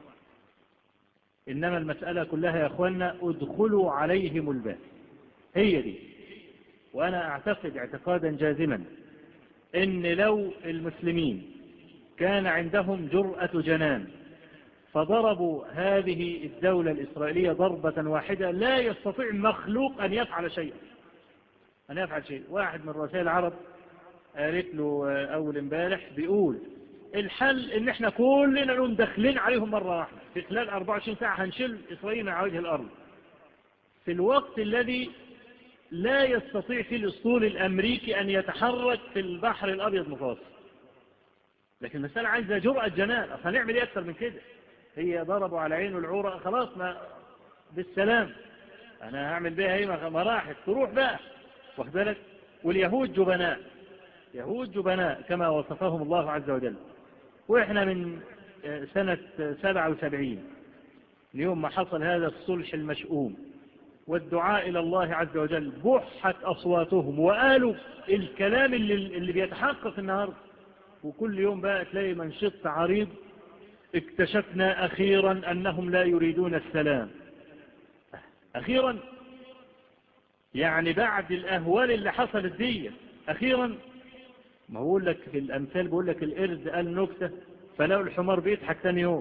إنما المسألة كلها يا أخوانا ادخلوا عليهم الباب، هي دي. وأنا أعتقد اعتقادا جازما إن لو المسلمين كان عندهم جرأة جنان فضربوا هذه الدولة الإسرائيلية ضربة واحدة، لا يستطيع مخلوق أن يفعل شيئا. واحد من رؤساء العرب قالت له أول امبارح بيقول الحل إن احنا كلنا نقوم داخلين عليهم مرة واحدة في خلال 24 ساعة هنشيل إسرائيل من على وجه الأرض، في الوقت الذي لا يستطيع فيه الأسطول الأمريكي أن يتحرك في البحر الأبيض متوسط. لكن المسألة عايزة جرأة جنان. أصلا نعمل إيه أكثر من كده؟ هي ضربوا على عينه العورة، خلاص ما بالسلام، أنا هعمل بها هي ما راحت تروح بقى، واخد بالك. واليهود جبناء، يهود جبناء كما وصفهم الله عز وجل. وإحنا من سنة 77 اليوم ما حصل هذا الصلح المشؤوم والدعاء إلى الله عز وجل، بحت أصواتهم وقالوا الكلام اللي بيتحقق النهاردة. وكل يوم بقى تلاقي منشط عريض اكتشفنا أخيرا أنهم لا يريدون السلام. أخيرا يعني بعد الأهوال اللي حصلت دي أخيرا. ما بقول لك في الأمثال، بقول لك القرد قال نكتة فلو الحمار بيضحك تاني يوم.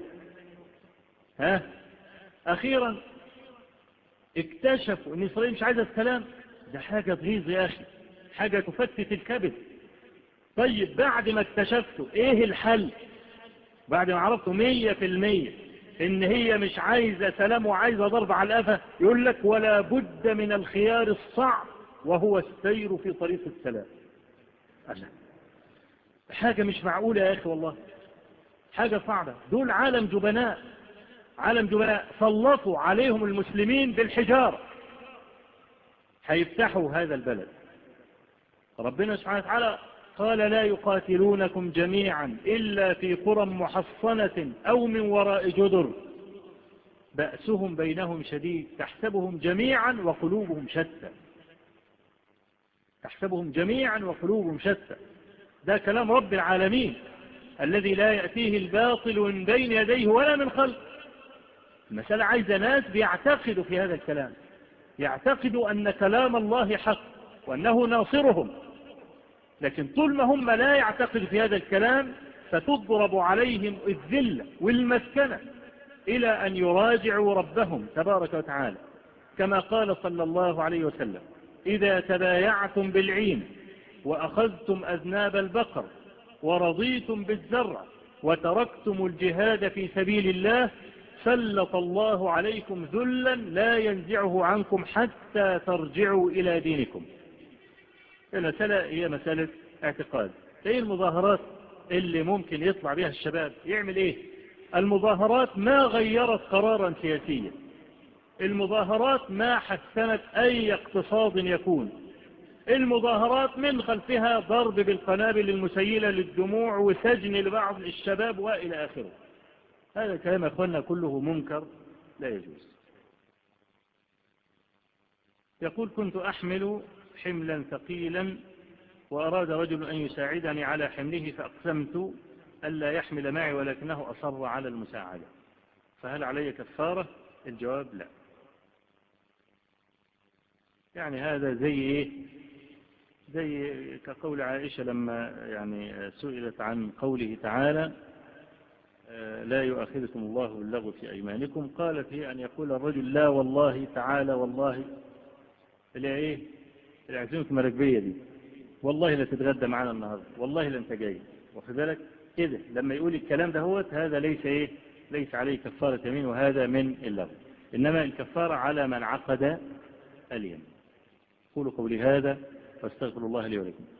أخيرا اكتشفوا ان إسرائيل مش عايزة السلام. ده حاجة تغيظ يا أخي، حاجة تفتت الكبد. طيب بعد ما اكتشفتوا ايه الحل؟ بعد ما عرفتوا 100% ان هي مش عايزة سلام وعايزة ضرب على القفا، يقول لك ولا بد من الخيار الصعب وهو السير في طريق السلام. حاجة مش معقولة يا أخي والله، حاجة صعبة. دول عالم جبناء، عالم جبناء سلطوا عليهم المسلمين بالحجارة، هيفتحوا هذا البلد. ربنا سبحانه وتعالى قال لا يقاتلونكم جميعا إلا في قرى محصنة أو من وراء جدر بأسهم بينهم شديد تحسبهم جميعا وقلوبهم شتى. تحسبهم جميعا وقلوبهم شتى، ده كلام رب العالمين الذي لا يأتيه الباطل من بين يديه ولا من خلفه. المسألة عايزة ناس بيعتقدوا في هذا الكلام، يعتقدوا أن كلام الله حق وأنه ناصرهم. لكن طول ما هم لا يعتقدوا في هذا الكلام فتضرب عليهم الذلة والمسكنة إلى أن يراجعوا ربهم تبارك وتعالى، كما قال صلى الله عليه وسلم إذا تبايعتم بالعين وأخذتم أذناب البقر ورضيتم بالزرع وتركتم الجهاد في سبيل الله سلط الله عليكم ذلا لا ينزعه عنكم حتى ترجعوا إلى دينكم. المسألة هي مسألة اعتقاد. ايه المظاهرات اللي ممكن يطلع بها الشباب يعمل ايه؟ المظاهرات ما غيرت قرارا سياسيا، المظاهرات ما حسنت اي اقتصاد يكون، المظاهرات من خلفها ضرب بالقنابل المسيلة للدموع وسجن لبعض الشباب وإلى آخره. هذا الكلام يا أخوانا كله منكر لا يجوز. يقول كنت أحمل حملا ثقيلا وأراد رجل أن يساعدني على حمله فأقسمت ألا يحمل معي ولكنه أصر على المساعدة، فهل علي كفارة؟ الجواب لا. يعني هذا زي إيه؟ زي كقول عائشة لما يعني سئلت عن قوله تعالى لا يؤاخذكم الله باللغو في أيمانكم، قالت هي أن يقول الرجل لا والله تعالى والله اللي إيه العزيمة المراكبية دي، والله لا تتغدى معنا النهاردة، والله لا انت جاي، وفي بالك كده لما يقول الكلام ده هذا ليس إيه، ليس عليه كفارة يمين، وهذا من اللغو. إنما الكفارة على من عقد اليمين. قولوا قولي هذا واستغفر الله لي ولكم.